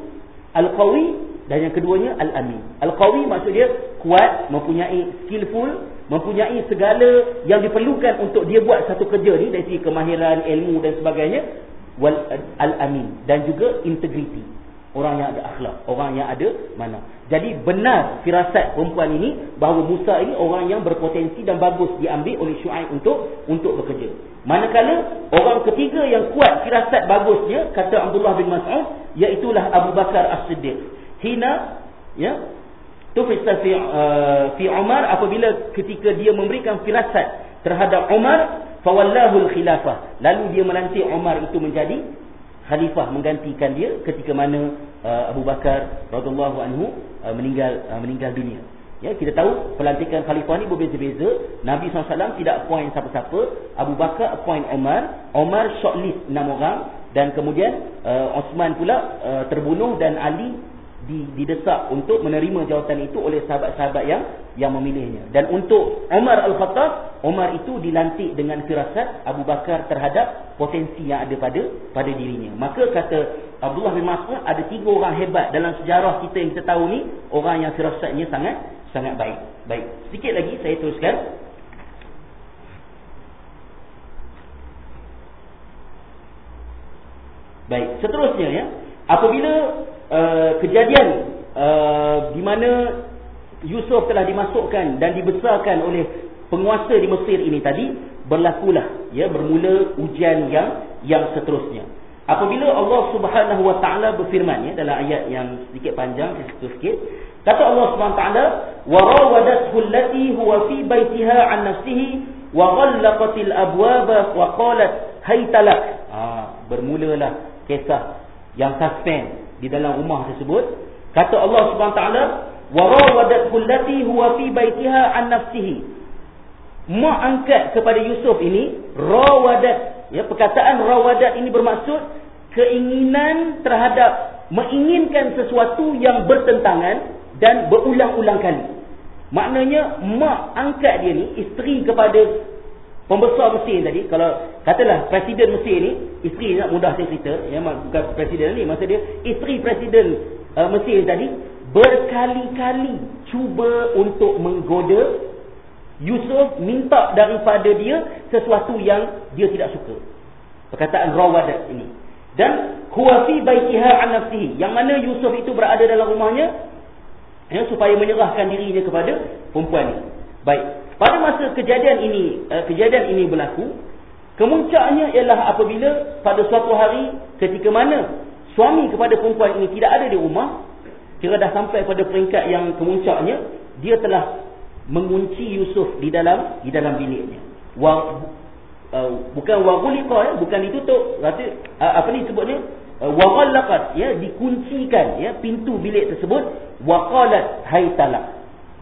al-qawi dan yang keduanya al-amin. Al-qawi maksud dia kuat, mempunyai skillful, mempunyai segala yang diperlukan untuk dia buat satu kerja ni dari segi kemahiran, ilmu dan sebagainya. Wal al-amin, dan juga integrity, orang yang ada akhlak, orang yang ada mana. Jadi benar firasat perempuan ini bahawa Musa ini orang yang berpotensi dan bagus diambil oleh Syuaib untuk untuk bekerja. Manakala orang ketiga yang kuat firasat bagusnya, kata Abdullah bin Mas'ud, iaitulah Abu Bakar As-Siddiq. Hina, ya, tufisa fi uh, fi Umar, apabila ketika dia memberikan firasat terhadap Umar, fawallahu al-khilafah, lalu dia melantik Umar itu menjadi khalifah, menggantikan dia ketika mana uh, Abu Bakar radhiyallahu anhu uh, meninggal uh, meninggal dunia. Ya, kita tahu pelantikan khalifah ni berbeza-beza. Nabi sallallahu alaihi wasallam tidak appoint siapa-siapa. Abu Bakar appoint Umar. Umar shortlist enam orang, dan kemudian uh, Osman pula uh, terbunuh, dan Ali didesak untuk menerima jawatan itu oleh sahabat-sahabat yang yang memilihnya. Dan untuk Umar Al-Khattab, Umar itu dilantik dengan firasat Abu Bakar terhadap potensi yang ada pada pada dirinya. Maka kata Abdullah bin Mas'ud, ada tiga orang hebat dalam sejarah kita yang kita tahu ni, orang yang firasatnya sangat sangat baik. Baik, sedikit lagi saya teruskan. Baik, seterusnya, ya, apabila Uh, kejadian uh, di mana Yusuf telah dimasukkan dan dibesarkan oleh penguasa di Mesir ini tadi, berlakulah, ya, bermula ujian yang yang seterusnya. Apabila Allah Subhanahu wa taala berfirman, ya, dalam ayat yang sedikit panjang, sedikit, kata Allah Subhanahu wa taala, wa rawadathu allati huwa fi baitiha an nafsihi wa ghallaqatil abwaba wa qalat haytalak. Ah, bermulalah kisah yang suspend di dalam rumah tersebut. Kata Allah Subhanahu wa taala, wa rawadathu allati huwa fi baitiha an nafsihi. Mak angkat kepada Yusuf ini, rawadat, ya, perkataan rawadat ini bermaksud keinginan terhadap, menginginkan sesuatu yang bertentangan dan berulang-ulang kali. Maknanya mak angkat dia ni, isteri kepada pembesar Mesir tadi, kalau katalah presiden Mesir ni, isteri, nak mudah saya cerita, ya, bukan presiden ni, maksud dia isteri presiden uh, Mesir tadi berkali-kali cuba untuk menggoda Yusuf, minta daripada dia sesuatu yang dia tidak suka. Perkataan rawadat ini. Dan huwa fi baitiha an nafsihi, yang mana Yusuf itu berada dalam rumahnya, ya, supaya menyerahkan dirinya kepada perempuan ini. Baik, pada masa kejadian ini uh, kejadian ini berlaku, kemuncaknya ialah apabila pada suatu hari ketika mana suami kepada perempuan ini tidak ada di rumah, kira dah sampai pada peringkat yang kemuncaknya, dia telah mengunci Yusuf di dalam di dalam biliknya. Wa, uh, bukan waghuliqa ya, bukan ditutup, kata uh, apa ni sebutnya, uh, waghallaqat ya, dikuncikan ya pintu bilik tersebut, wa qalat hay talaq.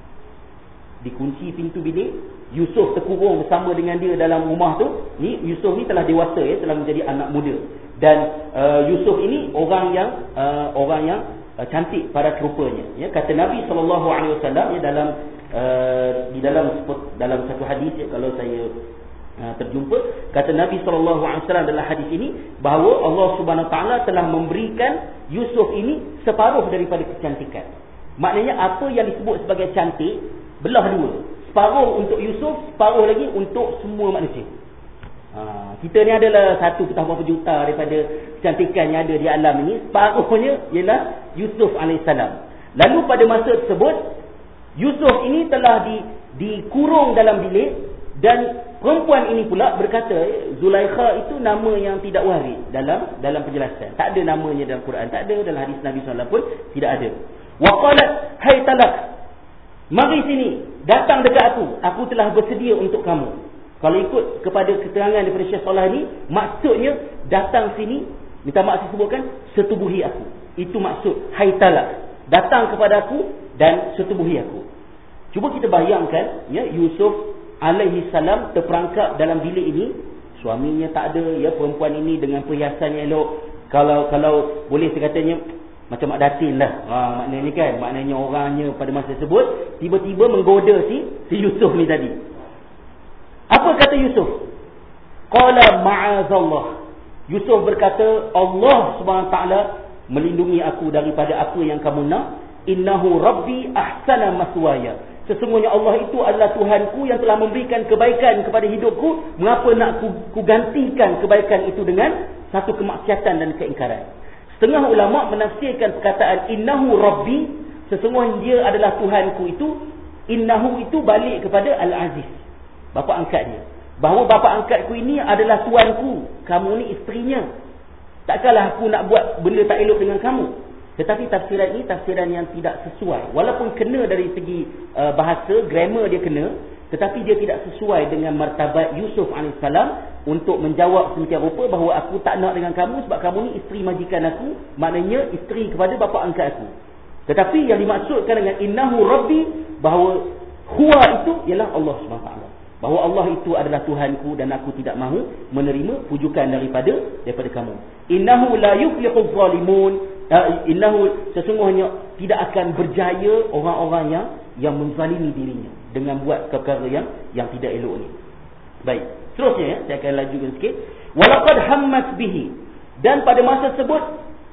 Dikunci pintu bilik, Yusuf terkurung bersama dengan dia dalam rumah tu. Ni Yusuf ni telah dewasa ya, telah menjadi anak muda, dan uh, Yusuf ini orang yang uh, orang yang uh, cantik pada rupanya ya. Kata Nabi sallallahu alaihi wasallam ya, dalam uh, di dalam dalam satu hadis ya, kalau saya uh, terjumpa, kata Nabi sallallahu alaihi wasallam dalam hadis ini bahawa Allah Subhanahu wa taala telah memberikan Yusuf ini separuh daripada kecantikan. Maknanya apa yang disebut sebagai cantik belah dua. Separuh untuk Yusuf, separuh lagi untuk semua manusia. Ha, kita ni adalah satu petang berapa juta daripada kecantikan yang ada di alam ini. Separuhnya ialah Yusuf alaihissalam. Lalu pada masa tersebut, Yusuf ini telah di, dikurung dalam bilik, dan perempuan ini pula berkata, Zulaikha itu nama yang tidak waris dalam dalam penjelasan. Tak ada namanya dalam Quran, tak ada dalam hadis Nabi sallallahu alaihi wasallam pun tidak ada. Wa qalat hay talaq, mari sini, datang dekat aku, aku telah bersedia untuk kamu. Kalau ikut kepada keterangan daripada Syekh Salah ni, maksudnya datang sini, minta maaf saya sebutkan, setubuhi aku. Itu maksud hay talaq, datang kepada aku dan setubuhi aku. Cuba kita bayangkan ya, Yusuf alaihi salam terperangkap dalam bilik ini, suaminya tak ada ya, perempuan ini dengan perhiasan yang elok, kalau kalau boleh saya katanya macam mak datin lah. Ha, maknanya kan, maknanya orangnya pada masa tersebut tiba-tiba menggoda si si Yusuf ni tadi. Apa kata Yusuf? Qala ma'azallah. Yusuf berkata, Allah Subhanahu wa taala melindungi aku daripada apa yang kamu nak. Innahu rabbi ahsana maswaya. Sesungguhnya Allah itu adalah Tuhanku yang telah memberikan kebaikan kepada hidupku. Mengapa nak ku, ku gantikan kebaikan itu dengan satu kemaksiatan dan keingkaran? Setengah ulama menafsirkan perkataan innahu rabbi, sesungguhnya dia adalah Tuhanku itu. Innahu itu balik kepada Al-Aziz, bapa angkat dia, bahawa bapa angkatku ini adalah tuanku, kamu ni isterinya. Takkanlah aku nak buat benda tak elok dengan kamu. Tetapi tafsiran ini tafsiran yang tidak sesuai. Walaupun kena dari segi uh, bahasa, grammar dia kena, tetapi dia tidak sesuai dengan martabat Yusuf alaihissalam untuk menjawab sedemikian rupa bahawa aku tak nak dengan kamu sebab kamu ni isteri majikan aku, maknanya isteri kepada bapa angkat aku. Tetapi yang dimaksudkan dengan innahu rabbi, bahawa huwa itu ialah Allah subhanahu wa taala, bahawa Allah itu adalah Tuhanku dan aku tidak mahu menerima pujukan daripada daripada kamu. Innahu la yuflihuz zalimun, uh, innahu sesungguhnya tidak akan berjaya orang-orang yang yang menzalimi dirinya dengan buat perkara yang yang tidak elok ni. Baik, seterusnya ya, saya akan lanjutkan sikit. Walaqad hammat bihi, dan pada masa tersebut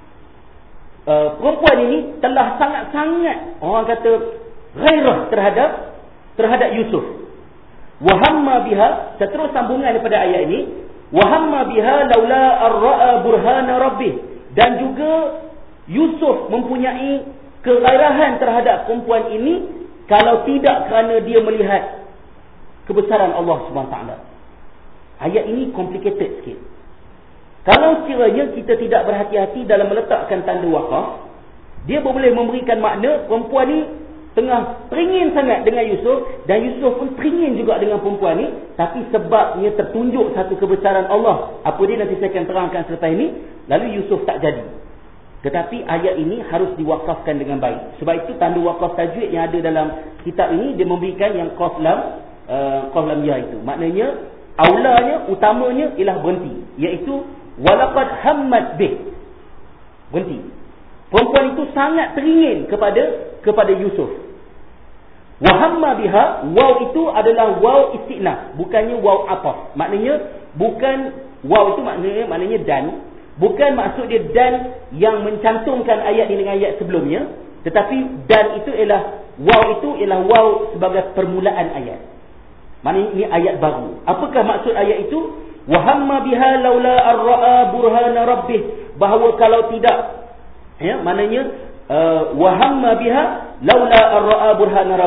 uh, perempuan ini telah sangat-sangat, orang kata, ghairah terhadap terhadap Yusuf. Wa hamma biha, seterus sambungan daripada ayat ini, wa hamma biha laula ar-ra'a burhana rabbih, dan juga Yusuf mempunyai kegairahan terhadap perempuan ini kalau tidak kerana dia melihat kebesaran Allah subhanahu wa taala. Ayat ini complicated sikit. Kalau sekiranya kita tidak berhati-hati dalam meletakkan tanda waqaf, dia boleh memberikan makna perempuan ni tengah teringin sangat dengan Yusuf, dan Yusuf pun teringin juga dengan perempuan ni, tapi sebabnya tertunjuk satu kebesaran Allah. Apa dia nanti saya akan terangkan selepas ini. Lalu Yusuf tak jadi. Tetapi ayat ini harus diwakafkan dengan baik. Sebab itu tanda wakaf tajwid yang ada dalam kitab ini, dia memberikan yang qaf lam, uh, qaf lam ya itu. Maknanya aulanya, utamanya ialah berhenti, iaitu walaqad hammat bih, berhenti. Perempuan itu sangat teringin kepada kepada Yusuf. Wa hamma biha, waw itu adalah waw istinaf, bukannya waw ataf. Maknanya bukan waw itu maknanya maknanya dan, bukan maksud dia dan yang mencantumkan ayat ini dengan ayat sebelumnya, tetapi dan itu ialah waw itu ialah waw sebagai permulaan ayat. Maknanya ini ayat baru. Apakah maksud ayat itu? Wa hamma biha laula ar-ra'a burhana rabbih, bahawa kalau tidak, ya, maknanya uh, wa hamma biha laula ar-ra'a burhana rabbih,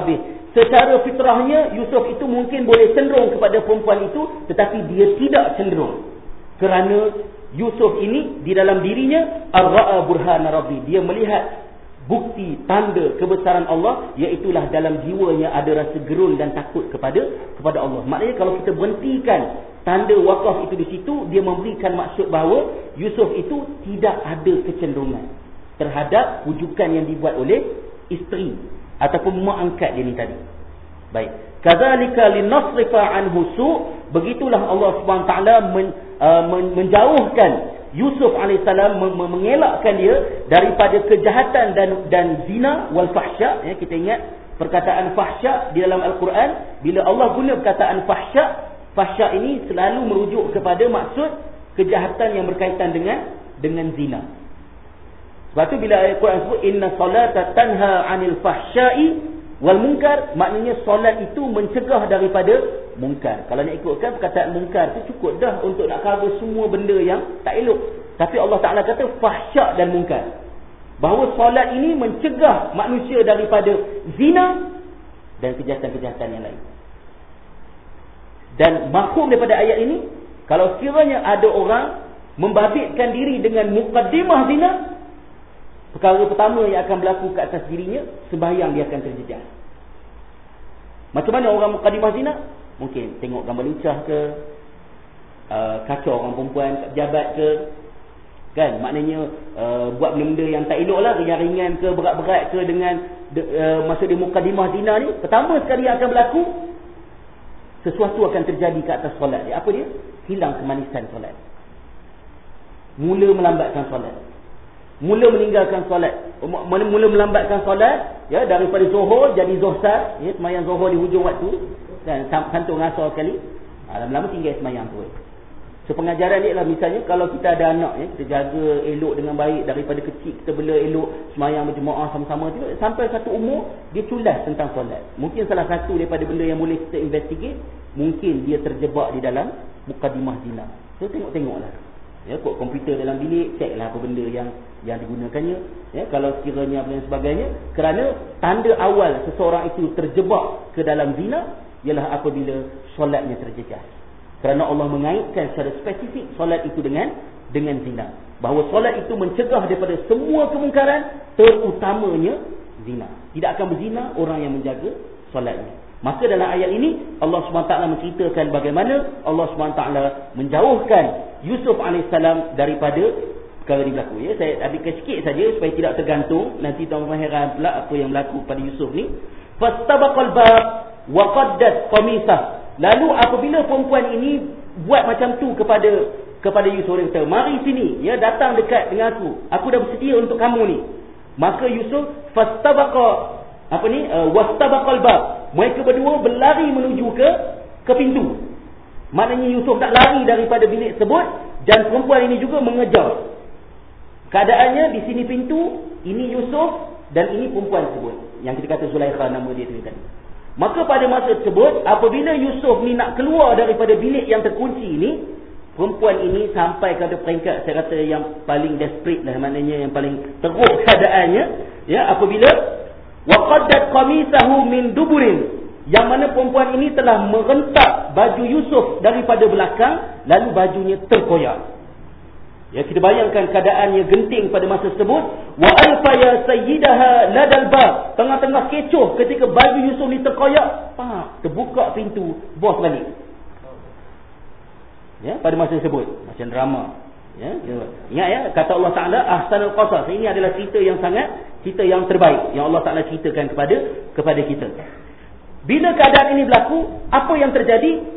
secara fitrahnya Yusuf itu mungkin boleh cenderung kepada perempuan itu, tetapi dia tidak cenderung. Kerana Yusuf ini di dalam dirinya ar-ra'a burhana rabbi, dia melihat bukti tanda kebesaran Allah, iaitulah dalam jiwanya ada rasa gerun dan takut kepada kepada Allah. Maknanya kalau kita berhentikan tanda wakaf itu di situ, dia memberikan maksud bahawa Yusuf itu tidak ada kecenderungan terhadap wujukan yang dibuat oleh isteri ataupun mak angkat dia ni tadi. Baik. Kadzalika linasrifa anhu su', begitulah Allah Subhanahu taala men, uh, men, menjauhkan Yusuf alaihissalam, mengelakkan dia daripada kejahatan dan dan zina wal fahsya. Ya, kita ingat perkataan fahsya di dalam Al-Quran, bila Allah guna perkataan fahsya, fahsya ini selalu merujuk kepada maksud kejahatan yang berkaitan dengan dengan zina. Sebab tu bila Al-Quran sebut inna salata tanha 'anil fahsya'i wal munkar, maknanya solat itu mencegah daripada mungkar. Kalau nak ikutkan perkataan mungkar tu cukup dah untuk nak cover semua benda yang tak elok. Tapi Allah Ta'ala kata fahsya dan mungkar, bahawa solat ini mencegah manusia daripada zina dan kejahatan-kejahatan yang lain. Dan makhum daripada ayat ini, kalau sekiranya ada orang membabitkan diri dengan muqaddimah zina, perkara pertama yang akan berlaku ke atas dirinya, sembahyang dia akan terjejas. Macam mana orang muqaddimah zina? Mungkin tengok gambar lucah ke, uh, kacau orang perempuan kat pejabat ke, kan? Maknanya uh, buat benda-benda yang tak elok lah, ringan-ringan ke, berat-berat ke, dengan de, uh, maksud dia muqaddimah zina ni. Pertama sekali yang akan berlaku, sesuatu akan terjadi ke atas solat dia. Apa dia? Hilang kemanisan solat, mula melambatkan solat, mula meninggalkan solat, mula melambatkan solat, ya, daripada zuhur jadi zuhsar, ya, semayang zuhur di hujung waktu, dan kantung asar sekali, ha, lama-lama tinggal semayang tu. So pengajaran dia lah, misalnya kalau kita ada anak, ya, kita jaga elok dengan baik, daripada kecil kita bela elok semayang berjemaah sama-sama tu, sampai satu umur dia culas tentang solat. Mungkin salah satu daripada benda yang boleh kita investigate, mungkin dia terjebak di dalam muqaddimah zina. So tengok-tengoklah, ya, kod komputer dalam bilik, ceklah apa benda yang yang digunakannya, ya, kalau sekiranya dan sebagainya. Kerana tanda awal seseorang itu terjebak ke dalam zina ialah apabila solatnya terjejas. Kerana Allah mengaitkan secara spesifik solat itu dengan dengan zina, bahawa solat itu mencegah daripada semua kemungkaran, terutamanya zina. Tidak akan berzina orang yang menjaga solatnya. Maka dalam ayat ini Allah subhanahu wa taala menceritakan bagaimana Allah subhanahu wa taala menjauhkan Yusuf alaihissalam daripada perkara ini berlaku. Ya, saya habiskan sikit saja supaya tidak tergantung. Nanti tuan-tuan heran pula apa yang berlaku pada Yusuf ni. Fastabaqal bab wa qaddat qamisah. Lalu apabila perempuan ini buat macam tu kepada kepada Yusuf, dia kata, "Mari sini, ya, datang dekat dengan aku. Aku dah bersedia untuk kamu ni." Maka Yusuf fastabaqa apa ni? Uh, wastabaqal bab. Mereka berdua berlari menuju ke ke pintu. Maknanya Yusuf nak lari daripada bilik tersebut, dan perempuan ini juga mengejar. Keadaannya di sini pintu, ini Yusuf dan ini perempuan tersebut yang kita kata Zulaikha nama dia tu tadi. Maka pada masa tersebut, apabila Yusuf ni nak keluar daripada bilik yang terkunci ini, perempuan ini sampai kepada peringkat saya kata yang paling desperate lah, maknanya yang paling teruk keadaannya, ya, apabila waqaddat qamisahu min duburin, yang mana perempuan ini telah merentak baju Yusuf daripada belakang, lalu bajunya terkoyak. Ya, kita bayangkan keadaannya genting pada masa tersebut. Wa alfa ya sayyidaha ladal bab, tengah-tengah kecoh ketika baju Yusuf ni terkoyak, pak, terbuka pintu, bos balik. Ya, pada masa tersebut macam drama. Ya, ingat ya, kata Allah Taala ahsanul qasas, ini adalah cerita yang sangat cerita yang terbaik yang Allah Taala ceritakan kepada kepada kita. Bila keadaan ini berlaku, apa yang terjadi?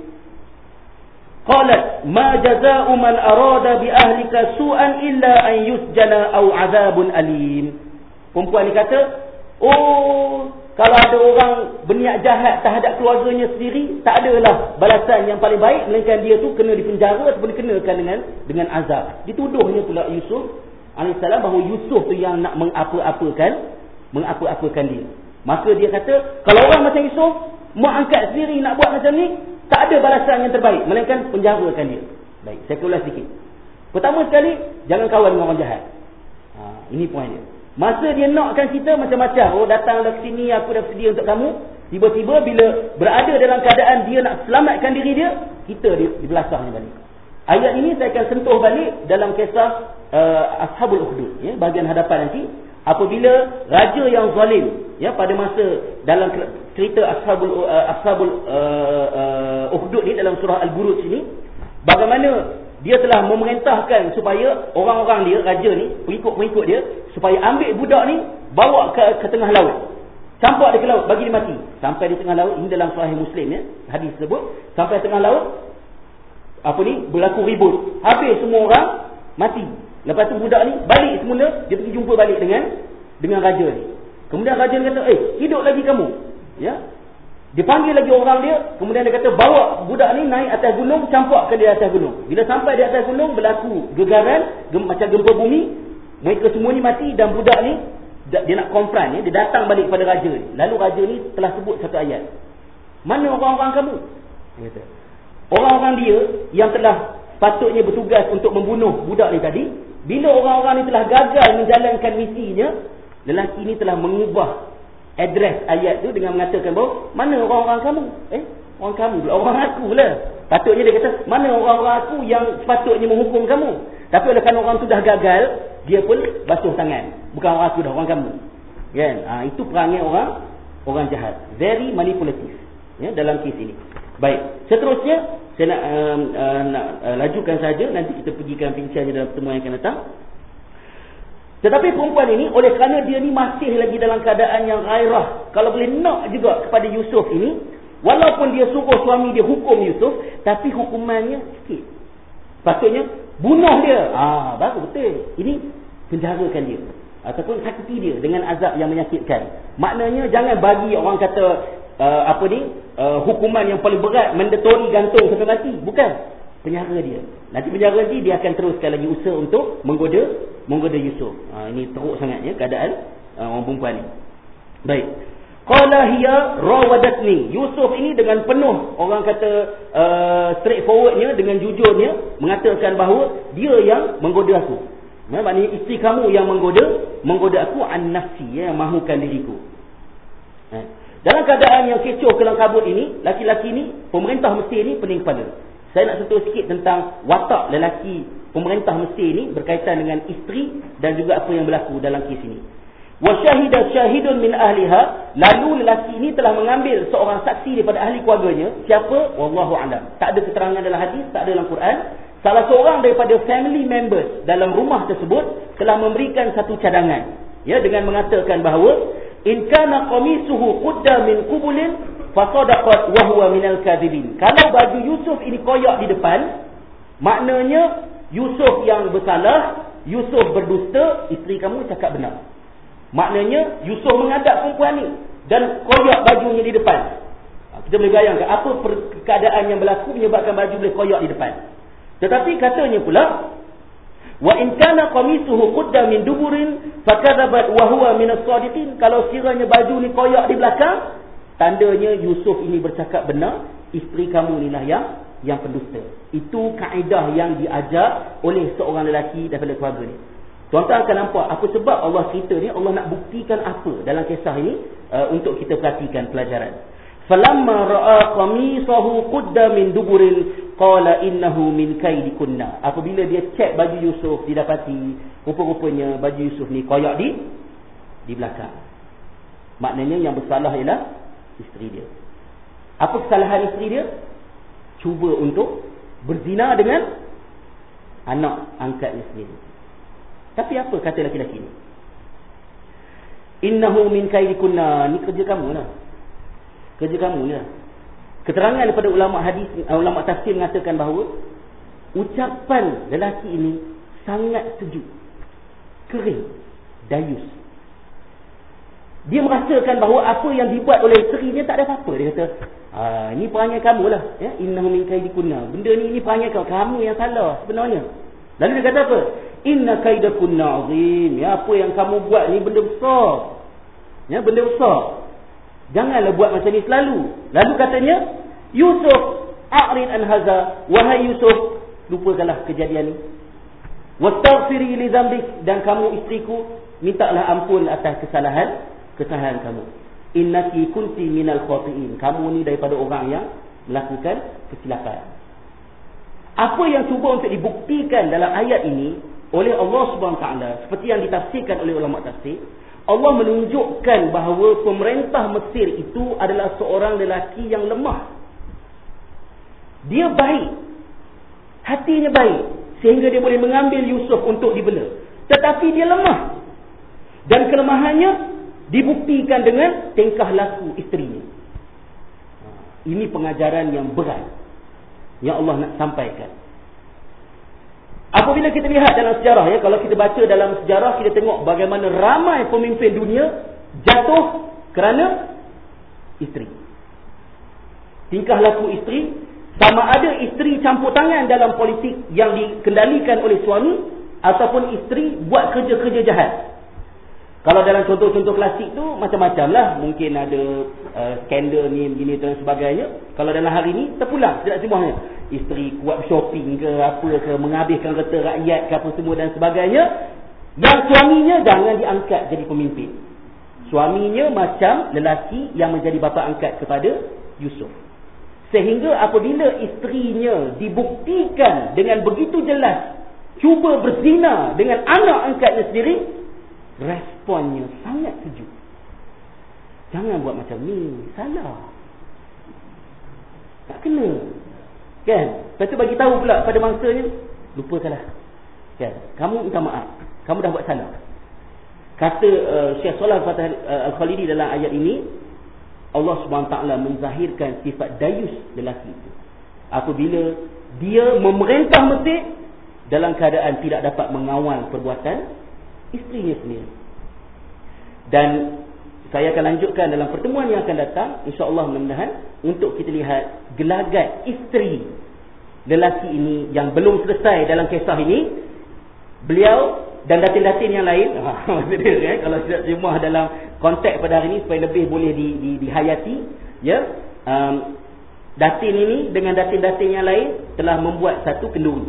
Qalat ma jazaa'u man arada bi ahlika su'an illa an yusjana aw 'adzabun alim. Perempuan ni kata, "Oh, kalau ada orang berniat jahat terhadap keluarganya sendiri, tak adalah balasan yang paling baik melainkan dia tu kena dipenjara ataupun dikenakan dengan dengan azab." Dituduhnya pula Yusuf alaihissalam bahawa Yusuf tu yang nak mengapa-apakan mengapa-apakan dia. Maka dia kata, kalau orang macam Yusuf mak angkat sendiri nak buat macam ni, tak ada balasan yang terbaik melainkan penjarakan dia. Baik, saya ulas sikit. Pertama sekali, jangan kawan dengan orang jahat. Ha, ini poin dia. Masa dia nakkan kita macam-macam, oh datanglah ke sini, aku dah sedia untuk kamu, Tiba-tiba bila berada dalam keadaan dia nak selamatkan diri dia, kita di, di belakangnya balik. Ayat ini saya akan sentuh balik dalam kisah uh, Ashabul Ukhdud, ya, bahagian hadapan nanti. Apabila raja yang zalim, ya, pada masa dalam cerita Ashabul uh, Ashabul uh, uh, Ukhdud ni dalam surah Al-Buruj ini, bagaimana dia telah memerintahkan supaya orang-orang dia, raja ni, pengikut-pengikut dia, supaya ambil budak ni, bawa ke, ke tengah laut, campak dia ke laut, bagi dia mati. Sampai di tengah laut, ini dalam Sahih Muslim, ya, hadis tersebut. Sampai tengah laut, apa ni, berlaku ribut, habis semua orang mati. Lepas tu budak ni balik semula, dia pergi jumpa balik dengan dengan raja ni. Kemudian raja ni kata, eh, hidup lagi kamu, ya. Dia panggil lagi orang dia, kemudian dia kata, bawa budak ni naik atas gunung, campakkan dia atas gunung. Bila sampai di atas gunung, berlaku gegaran, gem, macam gempa bumi, mereka semua ni mati, dan budak ni dia nak konfront, ya, dia datang balik kepada raja ni. Lalu raja ni telah sebut satu ayat, mana orang-orang kamu? Dia kata, orang-orang dia yang telah patutnya bertugas untuk membunuh budak ni tadi, bila orang-orang ni telah gagal menjalankan misinya, lelaki ni telah mengubah address ayat tu dengan mengatakan bahawa, mana orang-orang kamu? Eh, orang kamu pula, orang aku lah. Patutnya dia kata, mana orang-orang aku yang sepatutnya menghukum kamu? Tapi oleh kerana orang tu dah gagal, dia pun basuh tangan. Bukan orang aku dah, orang kamu. Kan? Ha, itu perangai orang orang jahat. Very manipulative, ya, dalam kes ini. Baik, seterusnya saya nak, uh, uh, nak uh, lajukan saja, nanti kita pergikan bincangnya dalam pertemuan yang akan datang. Tetapi perempuan ini, oleh kerana dia ni masih lagi dalam keadaan yang gairah, kalau boleh nak juga kepada Yusuf ini, walaupun dia suruh suami dia hukum Yusuf, tapi hukumannya sikit. Patutnya bunuh dia. Ah, baru betul. Ini penjarakan dia ataupun sakiti dia dengan azab yang menyakitkan. Maknanya jangan bagi orang kata uh, apa ni uh, hukuman yang paling berat, mandatory, gantung sampai mati. Bukan. Penjara dia. Nanti penjara nanti dia akan teruskan lagi usaha untuk menggoda menggoda Yusuf. Ha, ini teruk sangatnya keadaan uh, orang perempuan ni. Baik. Qala hiya rawadatni. Yusuf ini dengan penuh orang kata uh, straightforwardnya, dengan jujurnya mengatakan bahawa dia yang menggoda aku. Ya, maknanya isteri kamu yang menggoda menggoda aku an nafsi, ya, mahukan diriku. Ha. Dalam keadaan yang kecoh kelam kabut ini, laki-laki ni, pemerintah Mesir ni pening kepala. Saya nak sentuh sikit tentang watak lelaki pemerintah Mesir ini berkaitan dengan isteri dan juga apa yang berlaku dalam kes ini. Wa syahida syahidun min ahliha, lalu lelaki ini telah mengambil seorang saksi daripada ahli keluarganya. Siapa? Wallahu a'lam. Tak ada keterangan dalam hadis, tak ada dalam Quran. Salah seorang daripada family members dalam rumah tersebut telah memberikan satu cadangan, ya, dengan mengatakan bahawa in kana qamisuhu qudda min qubulin fasadaqat wa huwa minal kadhibin. Kalau baju Yusuf ini koyak di depan, maknanya Yusuf yang bersalah, Yusuf berdusta, isteri kamu cakap benar. Maknanya Yusuf mengadap perempuan ni dan koyak bajunya di depan. Kita boleh bayangkan apa keadaan yang berlaku menyebabkan baju boleh koyak di depan. Tetapi katanya pula, wa in kana qamisuhu qudda min duburin fakadzabat wa huwa minas sadiqin. Kalau sekiranya baju ni koyak di belakang, tandanya Yusuf ini bercakap benar, isteri kamu inilah yang yang pendusta. Itu kaedah yang diajar oleh seorang lelaki daripada keluarga ni. Tuan-tuan akan nampak apa sebab Allah cerita ni, Allah nak buktikan apa dalam kisah ini uh, untuk kita perhatikan pelajaran. Falamma ra'a qamisahu qudda min duburin qala innahu min kaidikunna. Apabila dia cek baju Yusuf, didapati rupa-rupanya baju Yusuf ni koyak di di belakang. Maknanya yang bersalah ialah isteri dia. Apa kesalahan isteri dia? Cuba untuk berzina dengan anak angkatnya sendiri. Tapi apa kata laki-laki ni? Innahu min kaidikunna. Ni kerja kamu lah. Kerja kamu lah. Keterangan daripada ulama hadis, ulama tafsir mengatakan bahawa ucapan lelaki ini sangat sejuk, kering, dayus. Dia merasakan bahawa apa yang dibuat oleh isterinya tak ada apa-apa. Dia kata, ah, ini perangai kamu lah, ya? Innahu min kaidikunna. Benda ni, ini perangai kau. Kamu yang salah sebenarnya. Lalu dia kata apa? Inna kaidakunna azim. Ya, apa yang kamu buat ni benda besar. Ya, benda besar. Janganlah buat macam ni selalu. Lalu katanya, Yusuf, a'rid an haza. Wahai Yusuf, lupakanlah kejadian ni. Wastaghfiri li dzambik, dan kamu isteriku, mintalah ampun atas kesalahan kesalahan kamu. innaki kunti minal khati'in. Kamu ni daripada orang yang melakukan kesilapan. Apa yang cuba untuk dibuktikan dalam ayat ini oleh Allah Subhanahu Wa Taala, seperti yang ditafsirkan oleh ulama tafsir, Allah menunjukkan bahawa pemerintah Mesir itu adalah seorang lelaki yang lemah. Dia baik, hatinya baik, sehingga dia boleh mengambil Yusuf untuk dibela. Tetapi dia lemah, dan kelemahannya dibuktikan dengan tingkah laku isterinya. Ini pengajaran yang berat yang Allah nak sampaikan. Apabila kita lihat dalam sejarah, ya, kalau kita baca dalam sejarah, kita tengok bagaimana ramai pemimpin dunia jatuh kerana isteri. Tingkah laku isteri, sama ada isteri campur tangan dalam politik yang dikendalikan oleh suami, ataupun isteri buat kerja-kerja jahat. Kalau dalam contoh-contoh klasik tu macam-macam lah. Mungkin ada uh, skandal ni, begini dan sebagainya. Kalau dalam hari ni terpulang tidak semuanya. Isteri kuat shopping ke apa ke, menghabiskan harta rakyat ke apa semua dan sebagainya. Yang suaminya jangan diangkat jadi pemimpin. Suaminya macam lelaki yang menjadi bapa angkat kepada Yusuf. Sehingga apabila isterinya dibuktikan dengan begitu jelas cuba berzina dengan anak angkatnya sendiri, responnya sangat sejuk. Jangan buat macam ni, salah, tak kena, kan? Lepas tu bagi tahu pula pada mangsanya, lupakanlah, kan? Kamu minta maaf, kamu dah buat salah. Kata uh, Syekh Shalih uh, Al-Khalidi dalam ayat ini, Allah Subhanahu Wa Taala menzahirkan sifat dayus lelaki itu apabila dia memerintah Mesir dalam keadaan tidak dapat mengawal perbuatan isterinya sendiri. Dan saya akan lanjutkan dalam pertemuan yang akan datang, insya-Allah, mudah-mudahan, untuk kita lihat gelagat isteri lelaki ini yang belum selesai dalam kisah ini. Beliau dan datin-datin yang lain, maksudnya eh, kalau tidak terjemah dalam konteks pada hari ini supaya lebih boleh di, di, dihayati, ya, um, datin ini dengan datin-datin yang lain telah membuat satu kenduri.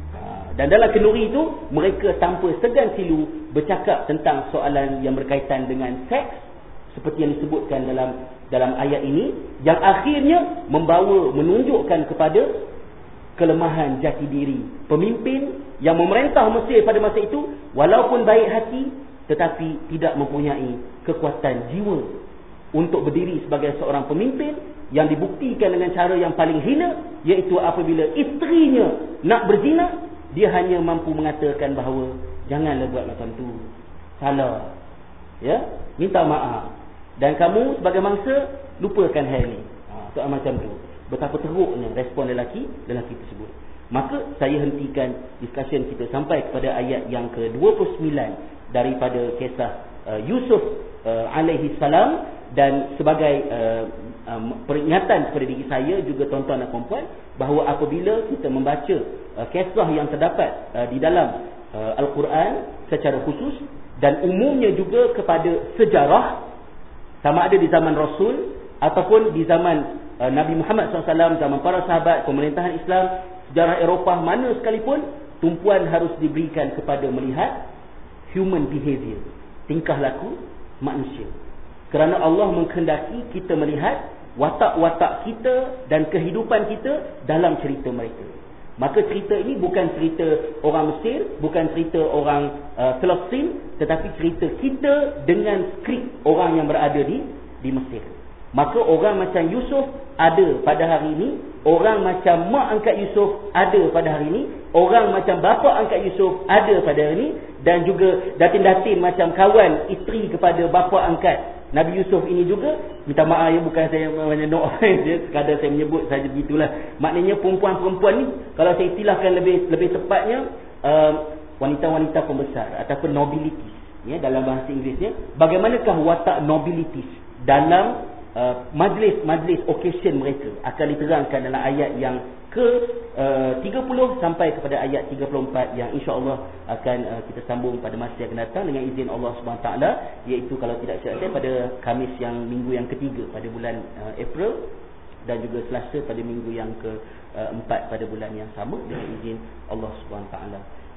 Dan dalam kenduri itu, mereka tanpa segan silu bercakap tentang soalan yang berkaitan dengan seks, seperti yang disebutkan dalam dalam ayat ini, yang akhirnya membawa, menunjukkan kepada kelemahan jati diri pemimpin yang memerintah Mesir pada masa itu, walaupun baik hati, tetapi tidak mempunyai kekuatan jiwa untuk berdiri sebagai seorang pemimpin, yang dibuktikan dengan cara yang paling hina, iaitu apabila isterinya nak berzina, dia hanya mampu mengatakan bahawa janganlah buat macam tu, salah, ya, minta maaf, dan kamu sebagai mangsa lupakan hal ni. Ha, soal macam tu. Betapa teruknya respon lelaki lelaki tersebut. Maka saya hentikan discussion kita sampai kepada ayat yang ke dua puluh sembilan daripada kisah uh, Yusuf uh, alaihi salam, dan sebagai uh, um, peringatan kepada diri saya juga tuan-tuan dan puan-puan, bahawa apabila kita membaca uh, kisah yang terdapat uh, di dalam uh, Al-Quran secara khusus, dan umumnya juga kepada sejarah, sama ada di zaman Rasul ataupun di zaman uh, Nabi Muhammad sallallahu alaihi wasallam, zaman para sahabat, pemerintahan Islam, sejarah Eropah mana sekalipun, tumpuan harus diberikan kepada melihat human behavior, tingkah laku manusia. Kerana Allah menghendaki kita melihat watak-watak kita dan kehidupan kita dalam cerita mereka. Maka cerita ini bukan cerita orang Mesir, bukan cerita orang uh, Palestin, tetapi cerita kita dengan skrip orang yang berada di di Mesir. Maka orang macam Yusuf ada pada hari ini, orang macam mak angkat Yusuf ada pada hari ini, orang macam bapa angkat Yusuf ada pada hari ini, dan juga datin-datin macam kawan isteri kepada bapa angkat Nabi Yusuf ini juga, minta maaf ya, bukan saya banyak no offense ya, sekadar saya menyebut saja begitulah. Maknanya perempuan-perempuan ni, kalau saya istilahkan lebih lebih tepatnya, uh, wanita-wanita pembesar ataupun nobilities ya, dalam bahasa Inggerisnya. Bagaimanakah watak nobilities dalam uh, majlis-majlis occasion mereka, akan diterangkan dalam ayat yang ke uh, tiga puluh sampai kepada ayat tiga puluh empat, yang insya-Allah akan uh, kita sambung pada masa yang akan datang dengan izin Allah Subhanahu taala, iaitu kalau tidak silap saya pada Khamis yang minggu yang ketiga pada bulan uh, April, dan juga Selasa pada minggu yang keempat uh, pada bulan yang sama dengan izin Allah Subhanahu taala.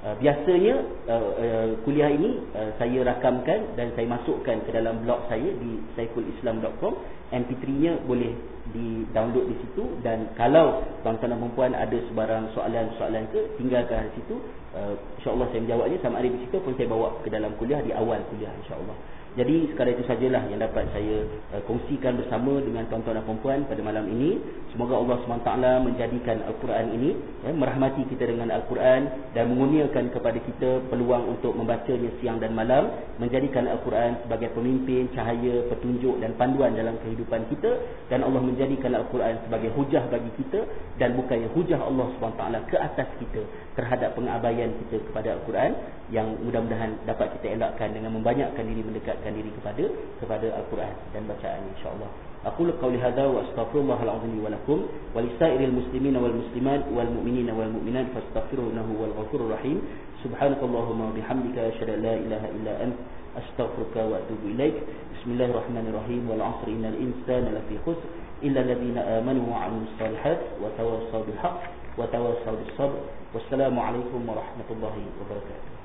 Uh, biasanya uh, uh, kuliah ini uh, saya rakamkan dan saya masukkan ke dalam blog saya di saiful islam dot com. M P three nya boleh di-download di situ, dan kalau tuan-tuan dan puan ada sebarang soalan-soalan ke, tinggalkan di situ. Uh, InsyaAllah saya menjawabnya sama ada di situ pun saya bawa ke dalam kuliah di awal kuliah insyaAllah. Jadi sekadar itu sajalah yang dapat saya uh, kongsikan bersama dengan tuan-tuan dan puan pada malam ini. Semoga Allah subhanahu wa taala menjadikan Al-Quran ini, ya, merahmati kita dengan Al-Quran dan mengurniakan kepada kita peluang untuk membacanya siang dan malam, menjadikan Al-Quran sebagai pemimpin, cahaya, petunjuk dan panduan dalam kehidupan kita, dan Allah menjadikan Al-Quran sebagai hujah bagi kita dan bukannya hujah Allah subhanahu wa taala ke atas kita terhadap pengabaian kita kepada Al-Quran, yang mudah-mudahan dapat kita elakkan dengan membanyakkan diri, mendekatkan diri kepada kepada Al-Quran dan bacaan insya-Allah. Aqulu qawli hadza wa astaghfirullahal azim wa lakum wa lisairil muslimina wal muslimat wal mu'minina wal mu'minat fastaghfiruhu wal ghafurur rahim. Subhanakallahumma wa bihamdika asyhadu an la ilaha illa ant astaghfiruka wa atubu ilaik. Bismillahirrahmanirrahim. Wal 'asri innal insana lafi khusr illa alladhina amanu wa 'amilus solihat wa tawassaw bil haqq wa tawassaw bis sabr. Wassalamu alaikum warahmatullahi wabarakatuh.